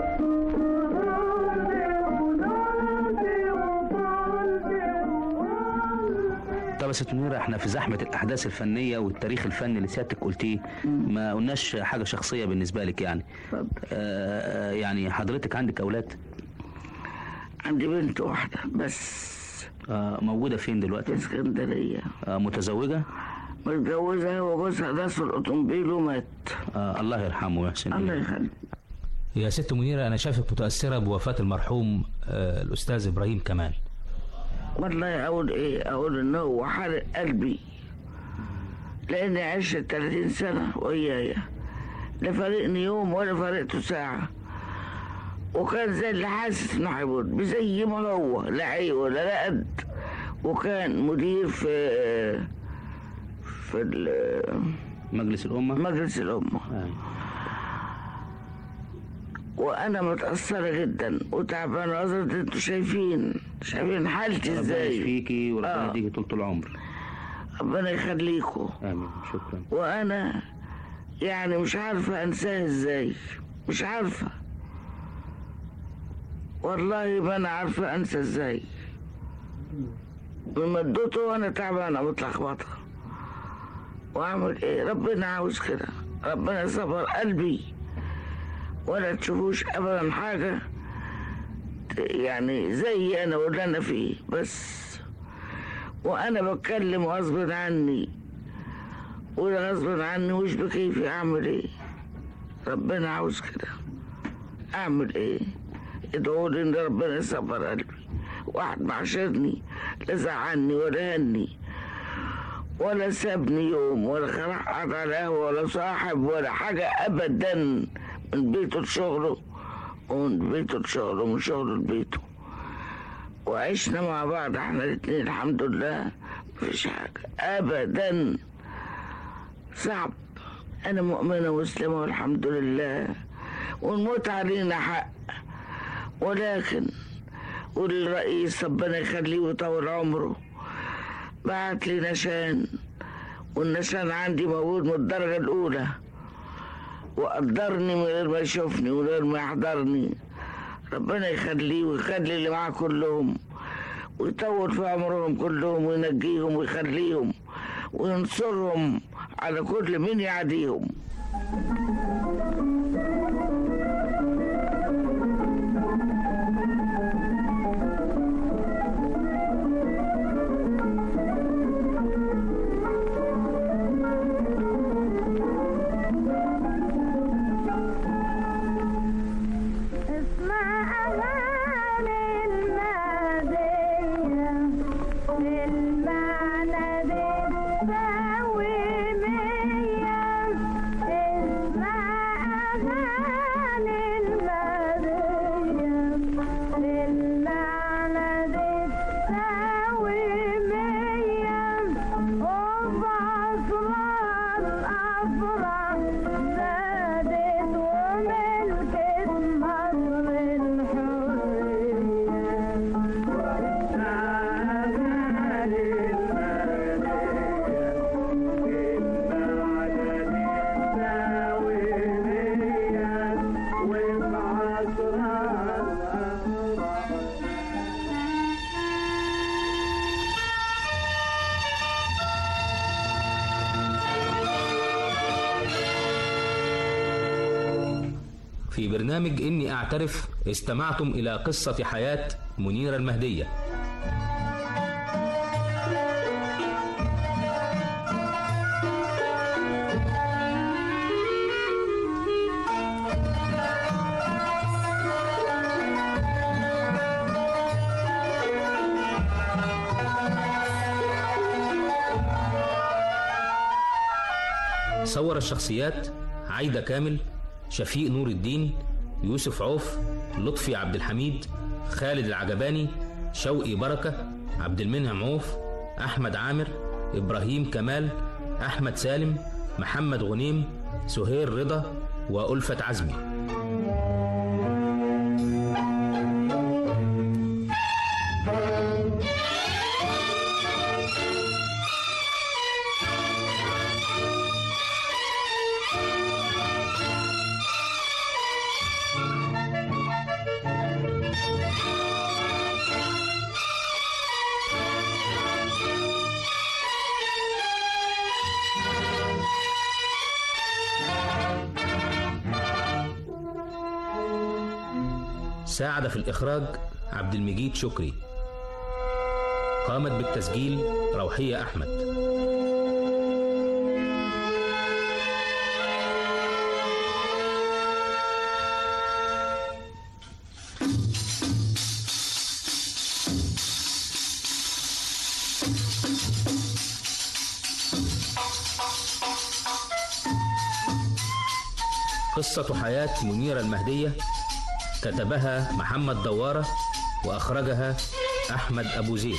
طب يا ست منيرة، احنا في زحمة الأحداث الفنية والتاريخ الفني اللي سيادتك قلتيه ما قلناش حاجة شخصية بالنسبة لك يعني. يعني حضرتك عندك أولاد؟ عندي بنت واحدة بس. موجودة فين دلوقتي؟ في اسكندرية. متزوجة؟ متجوزة وجوزها داس في الأوتومبيل ومات. الله يرحمه ويحسن الله يخليك. يا ست منيرة، أنا شايفك متأثرة بوفاة المرحوم الأستاذ إبراهيم كمال. والله أقول إيه؟ أقول إنه هو حرق قلبي، لأني عشت 30 سنة ويايا، لا فارقني يوم ولا فارقته ساعة، وكان زي اللي حاسس إنه هيموت زي ما هو، لا عي ولا قد. وكان مدير في مجلس الأمة. مجلس الأمة. وانا متاثره جدا وتعبانه. قصدي انتوا شايفين حالتي ازاي. ربنا يشفيكي وربنا يديكي طول العمر. ربنا يخليكم. امين. شكرا. وانا يعني مش عارفه انساه ازاي، مش عارفه والله ما انا عارفه انسى ازاي. من مدته وانا تعبانه متلخبطه، واعمل ايه؟ ربنا عاوز كده، ربنا صبر قلبي ولا تشوفوش ابدا حاجه يعني زي انا واللي انا فيه بس. وانا بتكلم غصب عني ولا غصب عني، مش بكيفي. اعمل ايه؟ ربنا عاوز كده، اعمل ايه؟ ادعوا لي ان ربنا يصبر قلبي. واحد معاشرني لا زعلني ولا هني ولا سابني يوم ولا خرج قعد على قهوه ولا صاحب ولا حاجه ابدا، من بيته لشغله ومن بيته لشغله ومن شغله لبيته، وعشنا مع بعض احنا الاتنين الحمد لله، مفيش حاجه ابدا. صعب. انا مؤمنه مسلمه والحمد لله، والموت علينا حق، ولكن والرئيس ربنا يخليه ويطول عمره بعت لي نشان، والنشان عندي موجود من الدرجه الاولى، وقدرني من غير ما يشوفني ومن غير ما يحضرني. ربنا يخليه ويخلي اللي معاه كلهم ويطول في عمرهم كلهم وينجيهم ويخليهم وينصرهم على كل من يعاديهم. في برنامج إني أعترف استمعتم إلى قصة حياة منيرة المهدية. صور الشخصيات عايدة كامل، شفيق نور الدين، يوسف عوف، لطفي عبد الحميد، خالد العجباني، شوقي بركة، عبد المنعم عوف، أحمد عامر، إبراهيم كمال، أحمد سالم، محمد غنيم، سهير رضا، وألفة عزمي. ساعد في الإخراج عبد المجيد شكري. قامت بالتسجيل روحية أحمد. قصة حياة منيرة المهدية كتبها محمد دوارة وأخرجها أحمد أبو زيد.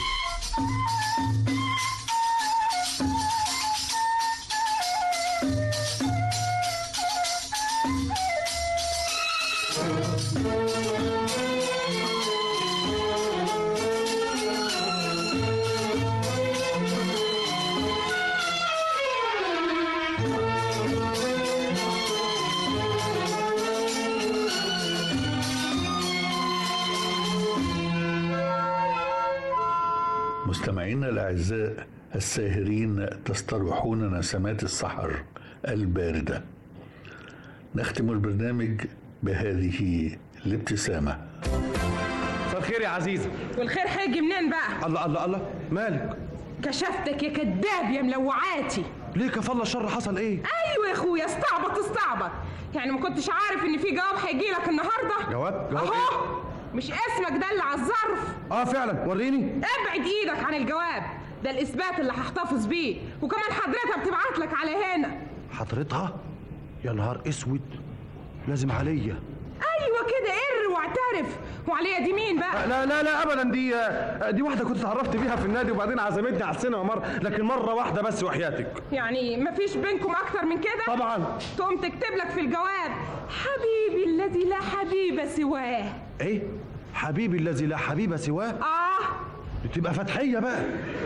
مستمعينا الأعزاء الساهرين، تستروحون نسمات السحر الباردة. نختم البرنامج بهذه الابتسامة. مساء الخير يا عزيزة. والخير هيجي منين بقى؟ الله الله الله، مالك؟ كشفتك يا كداب يا ملوعاتي. ليه كفالة الشر حصل ايه؟ ايوه يا اخويا، استعبط. يعني ما كنتش عارف ان في جواب هيجي لك النهارده؟ جواب اهو ايه؟ مش اسمك ده اللي على الظرف؟ فعلا، وريني. ابعد ايدك عن الجواب ده، الاثبات اللي هحتفظ بيه، وكمان حضرتها بتبعت لك على هنا. حضرتها؟ يا نهار اسود، لازم عليا. ايوه كده، قر واعترف. وعليا دي مين بقى؟ لا ابدا، دي واحده كنت اتعرفت بيها في النادي، وبعدين عزمتني على السينما مره، لكن مره واحده بس وحياتك. يعني مفيش بينكم اكتر من كده؟ طبعا. تقوم تكتب لك في الجواب حبيبي الذي لا حبيب سواه. ايه؟ حبيبي الذي لا حبيب سواه؟ تبقى فتحيه بقى.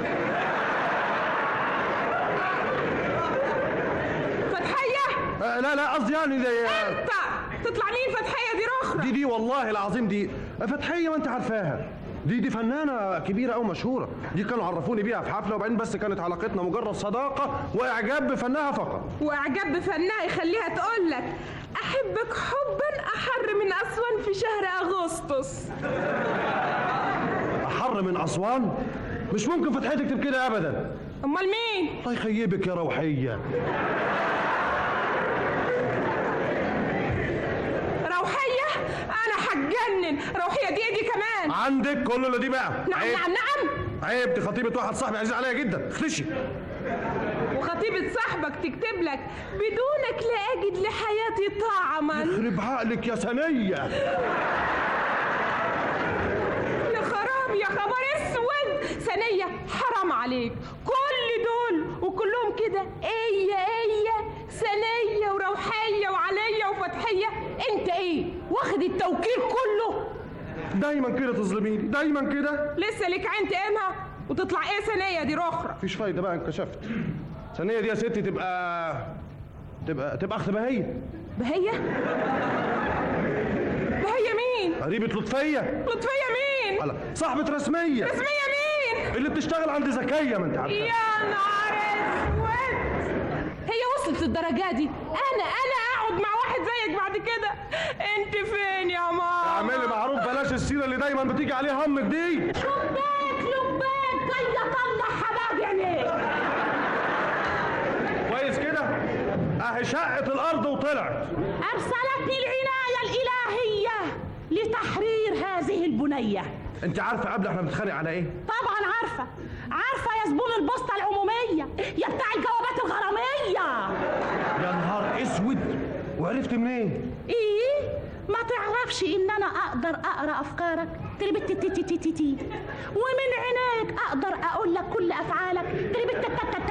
فتحيه؟ لا قصدي يعني انت تطلع مين فتحيه دي رخرة؟ دي والله العظيم دي فتحيه، ما انت عارفاها. دي فنانه كبيره او مشهوره. دي كانوا عرفوني بيها في حفله، وبعدين بس كانت علاقتنا مجرد صداقه واعجاب بفنها فقط. واعجاب بفنها يخليها تقول لك احبك حبا احر من اسوان في شهر اغسطس. احر من اسوان؟ مش ممكن فتحيه تكتب كده ابدا. امال مين؟ الله يخيبك يا روحيه. روحيه؟ انا هتجنن. روحيه دي كمان عندك كل اللي دي بقى؟ نعم. عيب، دي خطيبه واحد صاحبي عزيز عليا جدا، اختشي. وخطيبة صاحبك تكتب لك بدونك لا أجد لحياتي طعما. يخرب عقلك يا ثانية. يا خراب، يا خبر اسود. ثانية، حرام عليك، كل دول وكلهم كده ايه ثانية وروحية وعليا وفتحية. انت ايه واخد التوكيل كله؟ دايما كده تظلميني، دايما كده. لسه ليك عين تقيمها وتطلع ايه ثانية دي رخرة؟ مفيش فايدة بقى، انكشفت. ثانية دي يا ستي تبقى اخت بهية. بهية مين؟ قريبة لطفية. لطفية مين؟ صاحبة رسمية. رسمية مين؟ اللي بتشتغل عند زكية، ما انت عارفة. يا نهار اسود، هي وصلت الدرجة دي؟ انا اقعد مع واحد زيك بعد كده؟ انت فين يا ماما؟ اعملي معروف، بلاش السيرة اللي دايما بتيجي عليها امك دي. لباك طلع حباب عينيك. كويس كده، اهي شقت الارض وطلعت. ارسلتني العناية الالهية لتحرير هذه البنية. انت عارفه قبل احنا بنتخانق على ايه؟ طبعا عارفه يا زبون البوسطه العموميه، يا بتاع الجوابات الغراميه. يا نهار اسود، وعرفت منين؟ ايه؟ ما تعرفش ان انا اقدر اقرا افكارك؟ تربت ومن عينيك اقدر اقول لك كل افعالك. تربت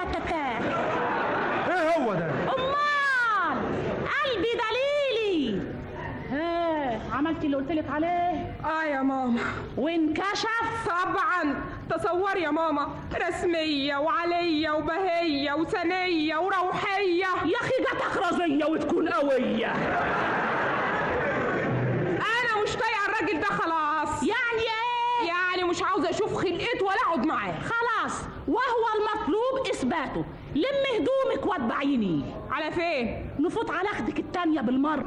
ايه هو ده؟ امال قلبي دليلي. ها عملتي اللي قلت لك عليه؟ يا ماما. وانكشف؟ طبعا. تصوري يا ماما، رسميه وعليه وبهيه وثنيه وروحيه. يا اخي جاتك رزيه وتكون قويه. انا مش طايقه الراجل ده خلاص. يعني ايه؟ يعني مش عاوزه اشوف خلقته ولا اقعد معاه. خلاص، وهو المطلوب اثباته. لم هدومك واتبعيني. على فين؟ نفوت على اختك التانية بالمره.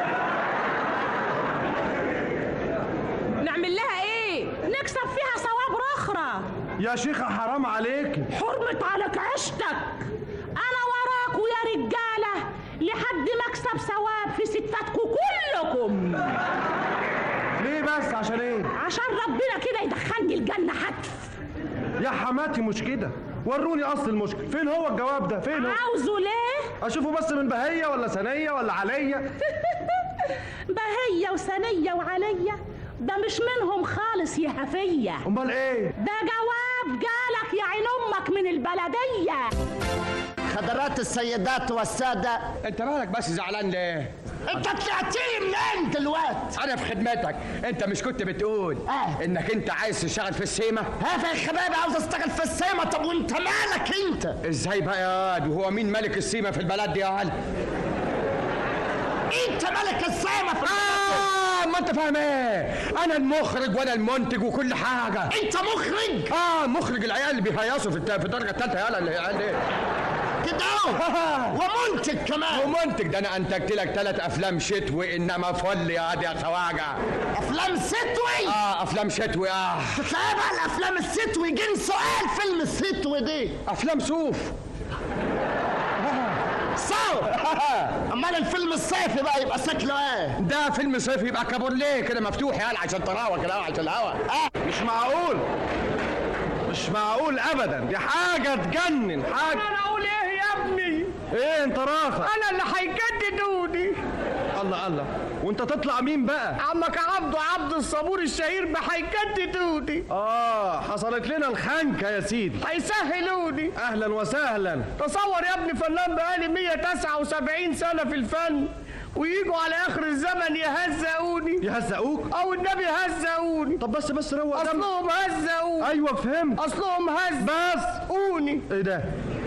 نعمل لها ايه؟ نكسب فيها ثواب اخرى. يا شيخه حرام عليك. حرمت عليك عشتك. انا وراكوا يا رجاله لحد ما اكسب ثواب في ستاتكم كلكم. ليه بس؟ عشان ايه؟ عشان ربنا كده يدخلني الجنه حتف. يا حماتي مش كده، وروني اصل المشكله. فين هو الجواب ده؟ فين هو؟ عاوزه ليه؟ اشوفه بس من بهيه ولا ثانيه ولا عليا؟ بهيه وثانيه وعليا ده مش منهم خالص يا هفيه. امال ايه؟ ده جواب جالك يا عين امك من البلديه. حضرات السيدات والساده، انت مالك بس زعلان ليه؟ انت طلعت لي منين دلوقتي؟ انا في خدمتك. انت مش كنت بتقول انك انت عايز تشتغل في السيما؟ ها يا حبايبي، عاوز اشتغل في السيما. طب وانت مالك انت؟ ازاي بقى يا واد؟ وهو مين ملك السيما في البلد دي يا واد؟ انت ملك السيما في البلد. ما انت فاهم ايه؟ انا المخرج وانا المنتج وكل حاجه. انت مخرج؟ مخرج العيال اللي بيهيصوا في الدرجه الثالثه. يالا اللي قال ايه كده ومنتج كمان. ومنتج ده انا انتجت لك 3 افلام شتوي انما فل يا واد يا خواجه. افلام شتوي؟ افلام شتوي. تلاقي بقى الافلام الشتوي. جري سؤال، فيلم الشتوي دي افلام صوف. صوف. امال الفيلم الصيفي بقى يبقى شكله ايه؟ ده فيلم صيفي يبقى كابورليه كده مفتوح يالا عشان تراوح كده عشان الهوا. مش معقول، مش معقول ابدا. دي حاجه تجنن. حاجه. انا اقول ايه يا ابني؟ ايه انت رافع؟ انا اللي هيجددوني. الله، وانت تطلع مين بقى؟ عمك عبد الصبور الشهير هيجددوني. حصلت لنا الخنكه يا سيدي. هيسهلوني. اهلا وسهلا. تصور يا ابني فنان بقالي 179 سنه في الفن ويجوا على اخر الزمن يهزقوني. يهزقوك؟ او النبي هزقوني. طب بس روق دم. اصلهم هزقوني. ايوه فهمت. اصلهم هزقوني. ايه ده؟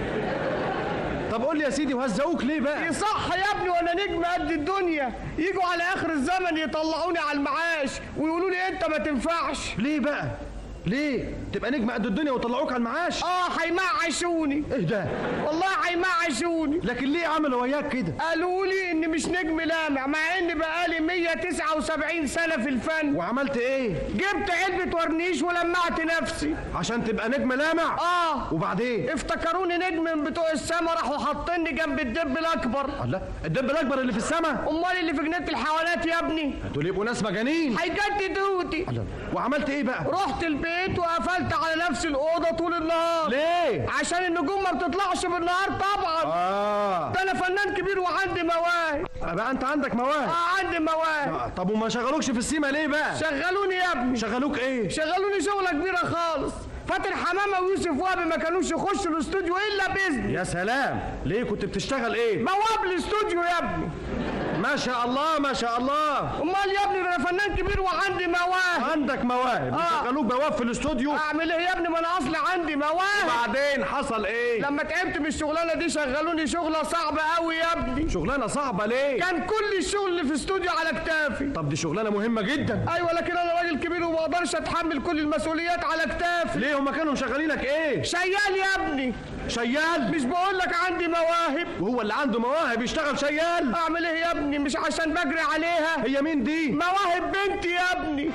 طب قول لي يا سيدي، وهزقوك ليه بقى؟ يصح يا ابني وانا نجم قد الدنيا يجوا على اخر الزمن يطلعوني على المعاش ويقولوا لي انت ما تنفعش. ليه بقى؟ ليه؟ تبقى نجم قد الدنيا وطلعوك على المعاش؟ هيمعشوني. ايه ده؟ والله هيمعشوني. لكن ليه عملوا وياك كده؟ قالوا لي اني مش نجم لامع مع اني بقالي 179 سنه في الفن. وعملت ايه؟ جبت علبه ورنيش ولمعت نفسي عشان تبقى نجم لامع. وبعدين افتكروني نجم من بتوع السما، راحوا حاطيني جنب الدب الاكبر. الله، الدب الاكبر اللي في السما؟ امال اللي في جنينه الحيوانات يا ابني. دول يبقوا ناس مجانين. هيجددوني. وعملت ايه بقى؟ رحت البيت وقفلت على نفسي الاوضه طول النهار. ليه؟ عشان النجوم ما بتطلعش بالنهار طبعا. ده انا فنان كبير وعندي مواهب. بقى انت عندك مواهب؟ عندي مواهب. طب وما شغلوكش في السيما ليه بقى؟ شغلوني يا ابني. شغلوك ايه؟ شغلوني شغله كبيره خالص. فاتن حمامه ويوسف وهبي ما كانوش يخشوا الاستوديو الا باذني. يا سلام. ليه كنت بتشتغل ايه؟ بواب الاستوديو يا ابني. ما شاء الله ما شاء الله. امال يا ابني ده انا فنان كبير وعندي مواهب. عندك مواهب. شغلوك بواب في الاستوديو. اعمل ايه يا ابني؟ ما انا اصلي عندي مواهب. وبعدين حصل ايه؟ لما تعبت من الشغلانه دي شغلوني شغله صعبه قوي يا ابني. شغلانه صعبه ليه؟ كان كل الشغل اللي في الاستوديو على كتافي. طب دي شغلانه مهمه جدا. ايوه لكن انا راجل كبير وما اقدرش اتحمل كل المسؤوليات على كتافي. ليه هما كانوا مشغلينك ايه؟ شيال يا ابني. شيال؟ مش بقول لك عندي مواهب؟ وهو اللي عنده مواهب يشتغل شيال؟ اعمل ايه يا ابني؟ مش عشان بجري عليها. هي مين دي؟ مواهب بنتي يا ابني.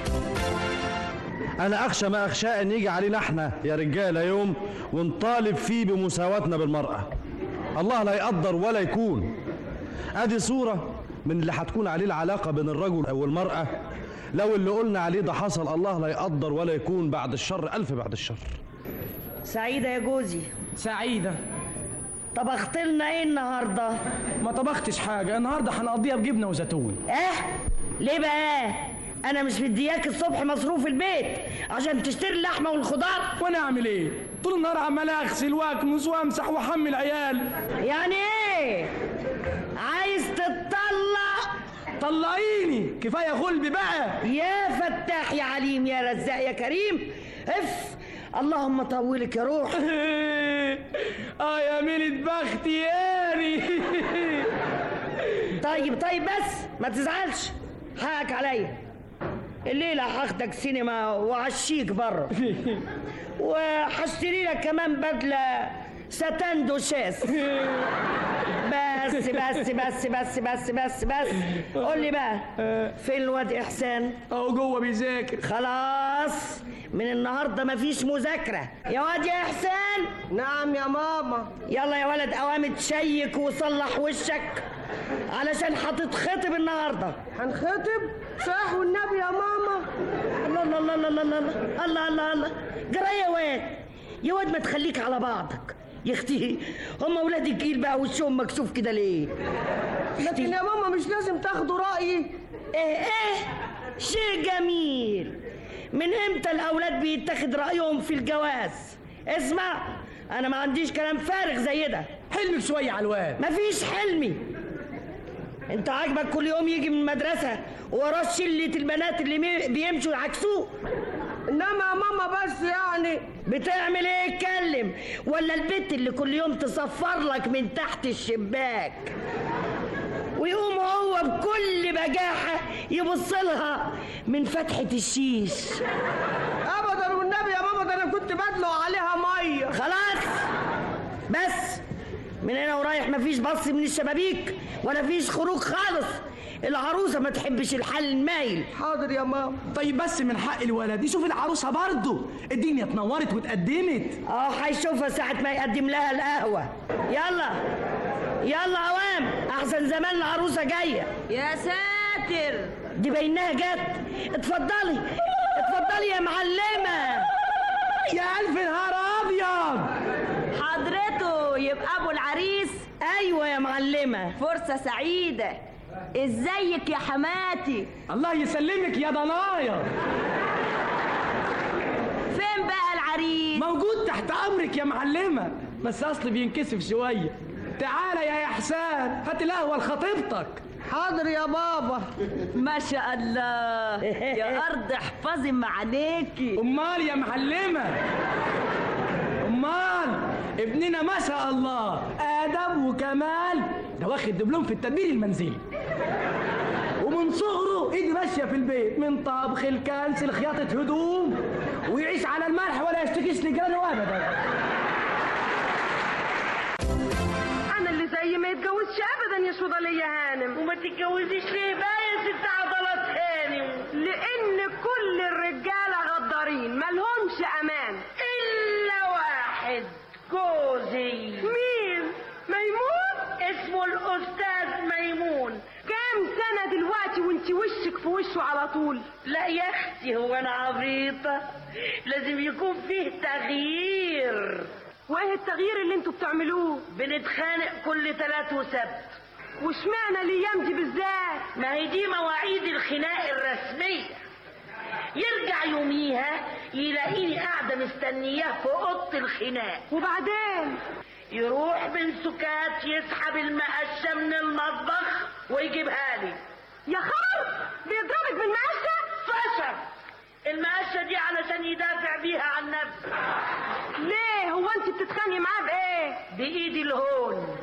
انا اخشى ما اخشى ان يجي علينا احنا يا رجاله يوم ونطالب فيه بمساواتنا بالمرأة. الله لا يقدر ولا يكون. ادي صورة من اللي هتكون عليه العلاقة بين الرجل والمرأة. لو اللي قلنا عليه ده حصل الله لا يقدر ولا يكون، بعد الشر ألف بعد الشر. سعيدة يا جوزي. سعيدة. طبخت لنا ايه النهارده؟ ما طبختش حاجة، النهارده هنقضيها بجبنة وزيتون. ليه بقى؟ انا مش مدياك الصبح مصروف البيت عشان تشتري اللحمه والخضار؟ وانا اعمل ايه؟ طول النهار عمال اغسل واكنس وامسح واحمل العيال. يعني ايه؟ عايز تتطلق؟ طلقيني، كفايه غلب بقى. يا فتاح يا عليم يا رزاق يا كريم. اللهم طولك يا روح. يا ميلة بختي ياري. طيب بس ما تزعلش، حقك عليا. الليلة هاخدك سينما وعشيك بره. وهشتري لك كمان بدلة ساتان دوشاس. بس بس بس بس بس بس بس قول لي بقى، فين الواد إحسان؟ اهو جوه بيذاكر. خلاص من النهارده مفيش مذاكرة يا واد يا إحسان. نعم يا ماما. يلا يا ولد قوام تشيك وصلح وشك علشان هتتخطب النهارده. هنخطب؟ صح والنبي يا ماما. الله الله الله الله الله الله الله الله. جرى يا واد ما تخليك على بعضك يا اختي. هم اولاد الجيل بقى وشهم مكسوف كده ليه؟ لكن يا ماما مش لازم تاخدوا رايي. ايه شيء جميل. من امتى الاولاد بيتاخد رايهم في الجواز؟ اسمع، انا ما عنديش كلام فارغ زي ده. حلمك شويه على الواد. مفيش حلمي. انت عاجبك كل يوم يجي من المدرسه وراه شله البنات اللي بيمشوا عكسوه؟ انما يا ماما بس يعني بتعمل ايه؟ اتكلم. ولا البت اللي كل يوم تصفر لك من تحت الشباك ويقوم هو بكل بجاحه يبص لها من فتحه الشيش؟ ابدا والنبي يا ماما، ده انا كنت بدلق عليها ميه. خلاص بس من هنا ورايح مفيش بص من الشبابيك ولا فيش خروج خالص. العروسه ما تحبش الحل المايل. حاضر يا ماما. طيب بس من حق الولد يشوف العروسه برضه، الدنيا اتنورت واتقدمت. هيشوفها ساعه ما يقدم لها القهوه. يلا عوام، احسن زمان العروسه جايه. يا ساتر، دي بينها جت. اتفضلي يا معلمه. يا الف نهار ابيض. حضرته يبقى ابو العريس؟ ايوه يا معلمه. فرصه سعيده. ازيك يا حماتي؟ الله يسلمك يا ضنايا. فين بقى العريس؟ موجود تحت امرك يا معلمه، بس اصلي بينكسف شويه. تعالى يا احسان، هات القهوه لخطيبتك. حاضر يا بابا. ما شاء الله. يا ارض احفظي معانيكي. امال يا معلمه، امال ابننا ما شاء الله ادب وكمال، ده واخد دبلوم في التدبير المنزلي، ومن صغره ايدي ماشيه في البيت، من طبخ الكنس لخياطه هدوم، ويعيش على الملح ولا يشتكيش لجيرانه ابدا. انا اللي زي ما يتجوزش ابدا يا فضليه هانم. وما تتجوزيش ليه بقى يا ست عضلات هانم؟ لان كل الرجاله غدارين مالهمش امان الا واحد، جوزي. مين؟ ميمون؟ اسمه الاستاذ ميمون. كام سنه دلوقتي وانت وشك في وشه على طول؟ لا يا اختي، هو انا عبيطه؟ لازم يكون فيه تغيير. وايه التغيير اللي انتوا بتعملوه؟ بنتخانق كل 3 وسبت. واشمعنى الايام دي بالذات؟ ما هي دي مواعيد الخناق الرسميه. يرجع يوميها يلاقيني قاعده مستنياه في اوضه الخناق. وبعدين يروح بالسكات يسحب المقشه من المطبخ ويجيبها لي. يا خبر، بيضربك بالمقشه؟ فشل. المقشه دي علشان يدافع بيها عن نفسه. ليه؟ هو انت بتتخانقي معاه بايه؟ بايدي الهون.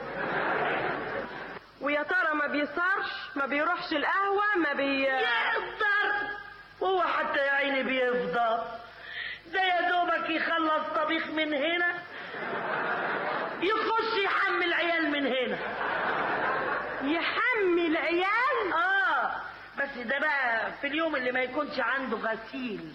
ويا ترى ما بيصرش؟ ما بيروحش القهوه؟ يقدر. وهو حتى يا عيني بيفضى. ده يا دوبك يخلص طبيخ من هنا يخش يحمي العيال من هنا. يحمي العيال؟ بس ده بقى في اليوم اللي ما يكونش عنده غسيل.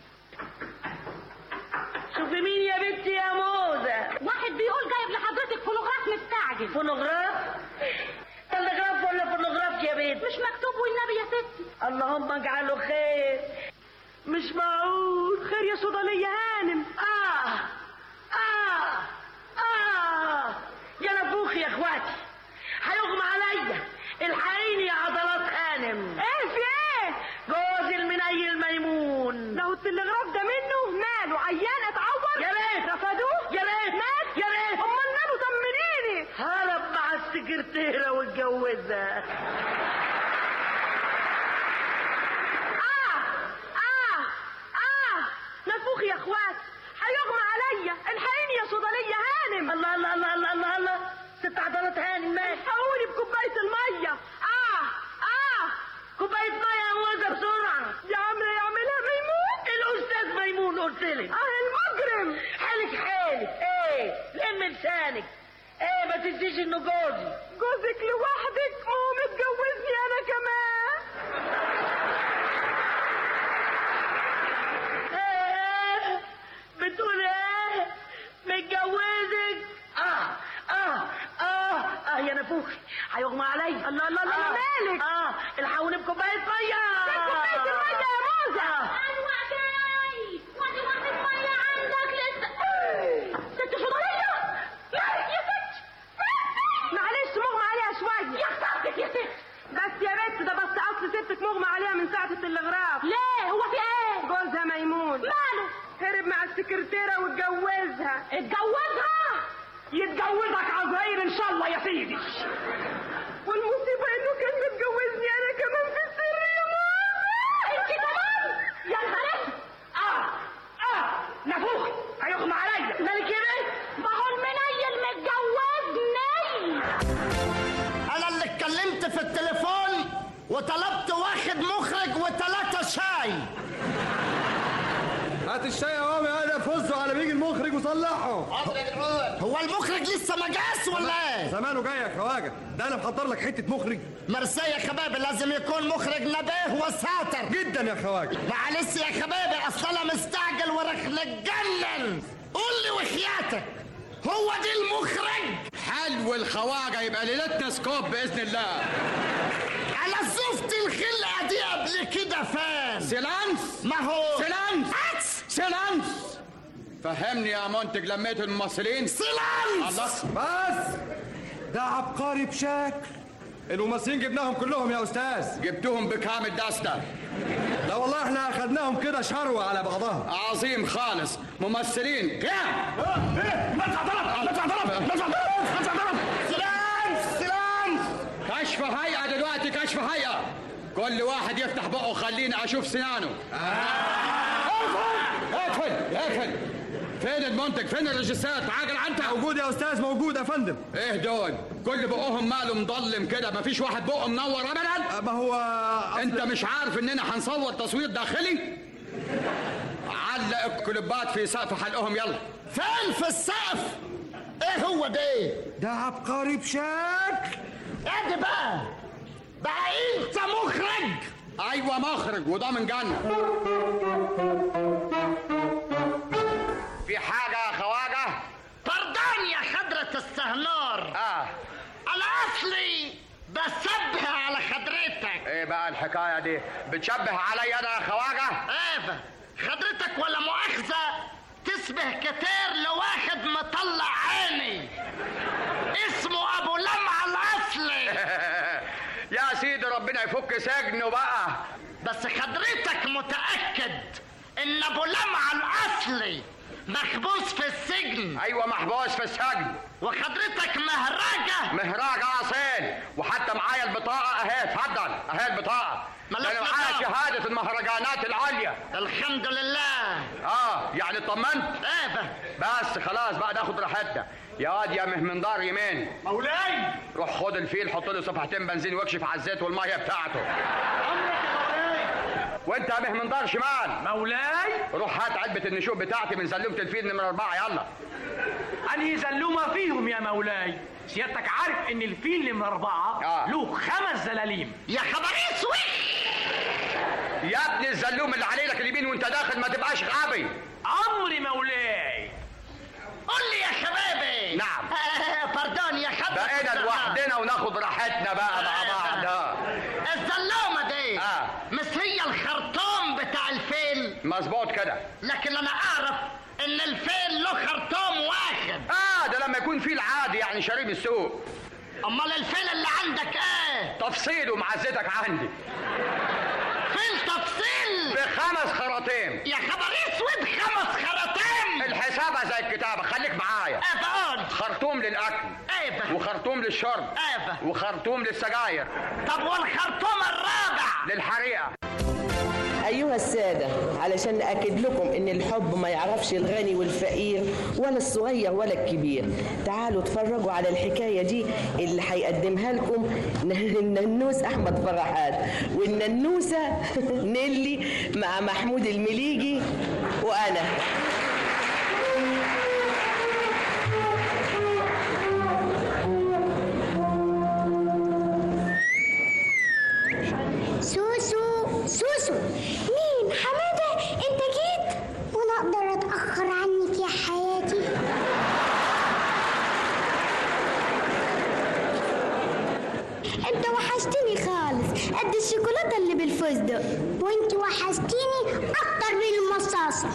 شوفي مين يا بنتي يا موزة. واحد بيقول جايب لحضرتك فونوغراف مستعجل. فونوغراف؟ تلغراف ولا فونوغراف يا بنت؟ مش مكتوب والنبي يا ستي. اللهم اجعله خير. مش معقول. خير يا صيدلية هانم. يا نفوخ يا اخواتي، هيغمى عليا. الحقيني يا عضلات هانم. ايه في ايه؟ جوز المنيل ميمون. لو التلغراف ده منه ماله؟ عيان اتعور؟ يا ريت رفضوه؟ يا ريت مات؟ يا ريت. امال ماله؟ طمنيني. هرب مع السكرتيرة واتجوزها. نفوخ يا اخوات، هيغمى عليا. الحقيني يا صيدلية هانم. الله الله الله الله الله الله. ست عضلات هانم مات. الحقوني بكوباية المية. كوباية مية هوزة بسرعة. يا عمرو يعملها ميمون. الأستاذ ميمون قلتلك. المجرم. حالك ايه؟ لم لسانك. ايه ما تنسيش انه جوزي. جوزك لوحدك؟ ما هو متجوزني انا كمان. بتقول ايه؟ متجوزك؟ يا نفوخي هيغمى عليا. الله الله الله. مالك؟ الحقوني بكوبايه ميه. كوبايه الميه يا موزه. ايوه جاي. ودي واحد ميه عندك لسه. ست صيدليه. مالك يا ست؟ معلش مغمى عليها شويه. يا خسارتك يا ست. بس يا بنت ده بس اصل ستك مغمى عليها من ساعه التلغراف. ليه؟ هو في ايه؟ جوزها ميمون. ماله؟ هرب مع السكرتيره واتجوزها. اتجوزها؟ يتجوزك عزرائيل ان شاء الله يا سيدي. والمصيبه انه كان متجوزني انا كمان في السر يا ماما. انت كمان؟ يا نهار نفوخ هيغمى عليا. مالك يا بنت؟ ما هو المنيل متجوزني. انا اللي اتكلمت في التليفون وطلبت واحد مخرج و3 شاي. هات الشاي يا مامي. هذا فزوا على بيجي المخرج وصلحه. هو المخرج لسه ما جاش ولا ايه؟ زمانه جاي يا خواجه. ده انا محضر لك حته مخرج. مرسي يا خبابي، لازم يكون مخرج نبيه وساتر جدا يا خواجه. معلش يا خبابي، اصل انا مستعجل ورخل اتجنن. قول لي وحياتك، هو دي المخرج؟ حلو الخواجه، يبقى ليلتنا سكوب باذن الله. انا شفت الخلقه دي قبل كده فين؟ سيلانس. ما هو سيلانس. فهمني يا منتج، لميت الممثلين. سيلانس. بس ده عبقري بشكل. الممثلين جبناهم كلهم يا استاذ. جبتهم بكام الدستة؟ لا والله احنا اخدناهم كده شروة على بعضها. عظيم خالص. ممثلين قيام. سيلانس. كشف هيئة دلوقتي، كشف هيئة. كل واحد يفتح بقه، خليني اشوف سنانه. اقفل. فين المنتج؟ فين الريجيسات؟ عاجل انت. موجود يا استاذ، موجود يا فندم. ايه دول؟ كل بقهم ماله مضلم كده، مفيش واحد بقه منور ابدا. ما هو انت مش عارف اننا هنصور تصوير داخلي؟ علق الكليبات في سقف حلقهم يلا. فين في السقف؟ ايه هو ده؟ ده عبقري بشكل. ايه ده بقى انت مخرج؟ ايوه مخرج، وده من جنة. في حاجة يا خواجة؟ طردان يا خضرة السهنار. انا اصلي بشبه على خضرتك. ايه بقى الحكاية دي؟ بتشبه علي انا يا خواجة؟ ايه خضرتك ولا مؤاخذة تشبه كتير لواحد مطلع عيني اسمه ابو لمعة الاصلي. يا سيدي ربنا يفك سجنه بقى. بس خضرتك متأكد ان ابو لمعة الاصلي محبوس في السجن؟ ايوه محبوس في السجن. وخضرتك مهراجة اصيل، وحتى معايا البطاقة اهي. اتفضل اهي البطاقة. انا معايا شهادة المهرجانات العالية. الحمد لله. يعني اطمنت؟ ايه بس خلاص بقى ناخد راحتنا. يا واد يا مهمندار يمين. مولاي. روح خد الفيل، حط له صفحتين بنزين واكشف على الزيت والميه بتاعته. وانت يا مهمندار شمال. مولاي. روح هات علبة النشوء بتاعتي من زلومة الفيل نمرة 4 يلا. انهي زلومة فيهم يا مولاي؟ سيادتك عارف ان الفيل نمرة 4 له 5 زلاليم. يا خبر اسود. يا ابني الزلوم اللي عليك اليمين وانت داخل ما تبقاش غبي. امري مولاي. قول لي يا شبابي. نعم. باردون يا خبر. بقينا لوحدنا وناخد راحتنا بقى مع بعض. الزلومه دي مش هي الخرطوم بتاع الفيل؟ مظبوط كده. لكن انا اعرف ان الفيل له خرطوم واحد. ده لما يكون فيل عادي يعني شريب السوق. امال الفيل اللي عندك ايه؟ تفصيل ومعزتك عندي. فيل تفصيل ب5 خراطيم. يا خبر اسود، 5 خراطيم؟ الحسابة زي الكتابة، خليك معايا. بقول خرطوم للاكل. وخرطوم للشرب. وخرطوم للسجاير. طب والخرطوم الرابع؟ للحريقة. أيها السادة، علشان أكد لكم إن الحب ما يعرفش الغني والفقير ولا الصغير ولا الكبير، تعالوا اتفرجوا على الحكاية دي اللي هيقدمها لكم الننوس أحمد فرحات والننوسة نيلي مع محمود المليجي وأنا. سوسو، مين؟ حمادة، انت جيت؟ وانا اقدر اتأخر عنك يا حياتي؟ انت وحشتني خالص، قد الشوكولاتة اللي بالفستق. وانت وحشتيني اكتر من المصاصة.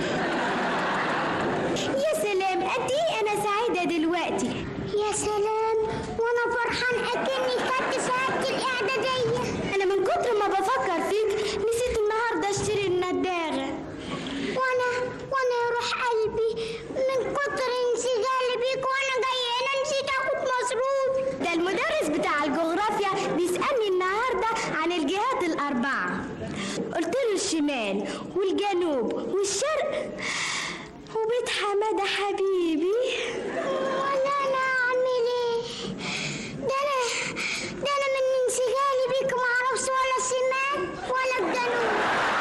يا سلام، قد ايه انا سعيدة دلوقتي. يا سلام، وانا فرحان اكني خدت سعادة الاعدادية. انا من كتر ما بفكر فيك نسيت النهارده اشتري النداغة. وانا يا روح قلبي من كتر انشغالي بيك وانا جايه هنا نسيت اخد مصروف. ده المدرس بتاع الجغرافيا بيسألني النهارده عن الجهات ال4. قلت له الشمال والجنوب والشرق وبيت حمادة حبيبي. ولا انا اعمل ايه؟ ده انا من انشغالي بيك ما اعرفش ولا الشمال ولا الجنوب.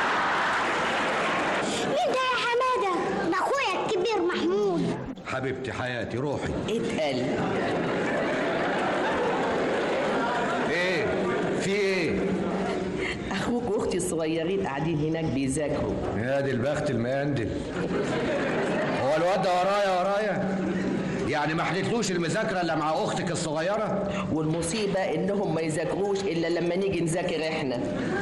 مين ده يا حمادة؟ ده اخويا الكبير محمود. حبيبتي حياتي روحي. اتقل. ايه في ايه؟ اخوك واختي الصغيرين قاعدين هناك بيذاكروا. يا دي البخت المقندل. هو الواد ده ورايا يعني ما حلتلوش المذاكره الا مع اختك الصغيره؟ والمصيبه انهم ما يذاكروش الا لما نيجي نذاكر احنا.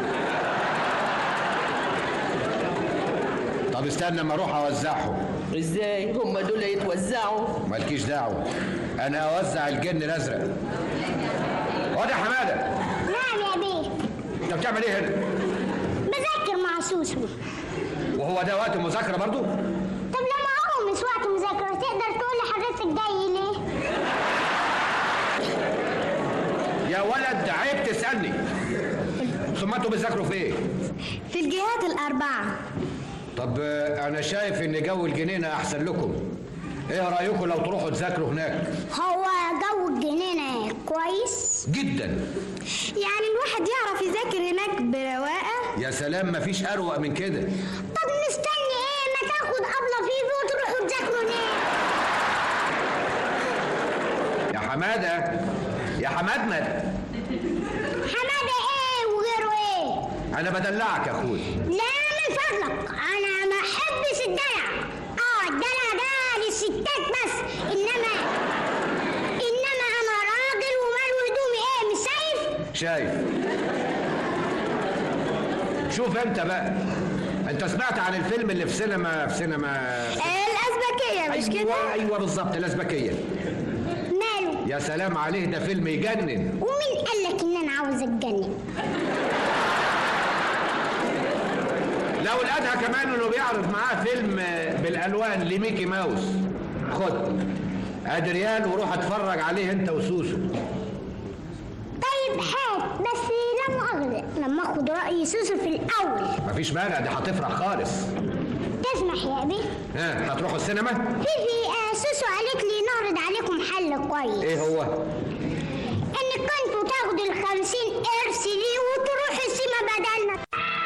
طب استنى اما اروح اوزعهم. ازاي هم دول يتوزعوا؟ مالكيش دعوه، انا اوزع الجن الازرق. واد يا حماده. نعم يا بيه. انت بتعمل ايه هنا؟ بذاكر مع سوسو. وهو ده وقت المذاكره برضو؟ طب لما هو مش وقت مذاكره تقدر تقول لحضرتك جاي ليه؟ يا ولد عيب تسالني. ثم انتوا بتذاكروا في ايه؟ في الجهات ال4. طب انا شايف ان جو الجنينه احسن لكم. ايه رايكم لو تروحوا تذاكروا هناك؟ هو جو الجنينه كويس جدا. يعني الواحد يعرف يذاكر هناك برواقه؟ يا سلام، مفيش اروق من كده. طب مستني ايه؟ ما تاخد ابله فيه وتروحوا تذاكروا هناك. يا حماده، يا حماد. حماده ايه وغيره ايه؟ انا بدلعك يا اخوي. لا من فضلك، انا ما احبش الدلع. الدلع ده للستات بس، انما انا راجل ومال هدومي ايه، مش شايف. شوف انت بقى، انت سمعت عن الفيلم اللي في سينما الأزبكية مش كده؟ ايوه بالظبط، الأزبكية. ماله؟ يا سلام عليه، ده فيلم يجنن. ومين قال لك ان انا عاوز اتجنن؟ لو لقيتها كمان انه بيعرض معاه فيلم بالالوان لميكي ماوس. خد ادي ريال وروح اتفرج عليه انت وسوسو. طيب هات، بس لا مؤاخذة لما اخد رأي سوسو في الاول. مفيش مانع، دي هتفرح خالص. تسمح يا ابي؟ هتروحوا السينما؟ سوسو قالت لي نعرض عليكم حل كويس. ايه هو؟ انك كنتوا تاخدوا 50 قرش لي وتروحوا السينما بدلنا.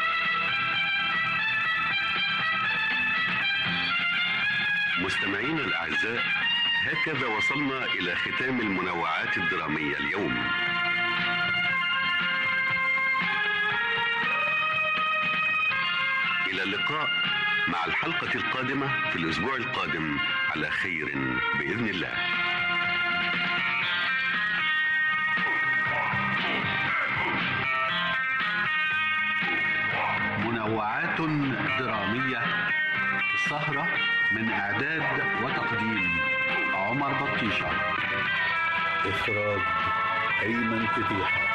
مستمعينا الأعزاء، هكذا وصلنا إلى ختام المنوعات الدرامية اليوم. إلى اللقاء مع الحلقة القادمة في الأسبوع القادم على خير بإذن الله. منوعات درامية، السهرة من إعداد وتقديم عمر بطيشة، إخراج أيمن فتيحة.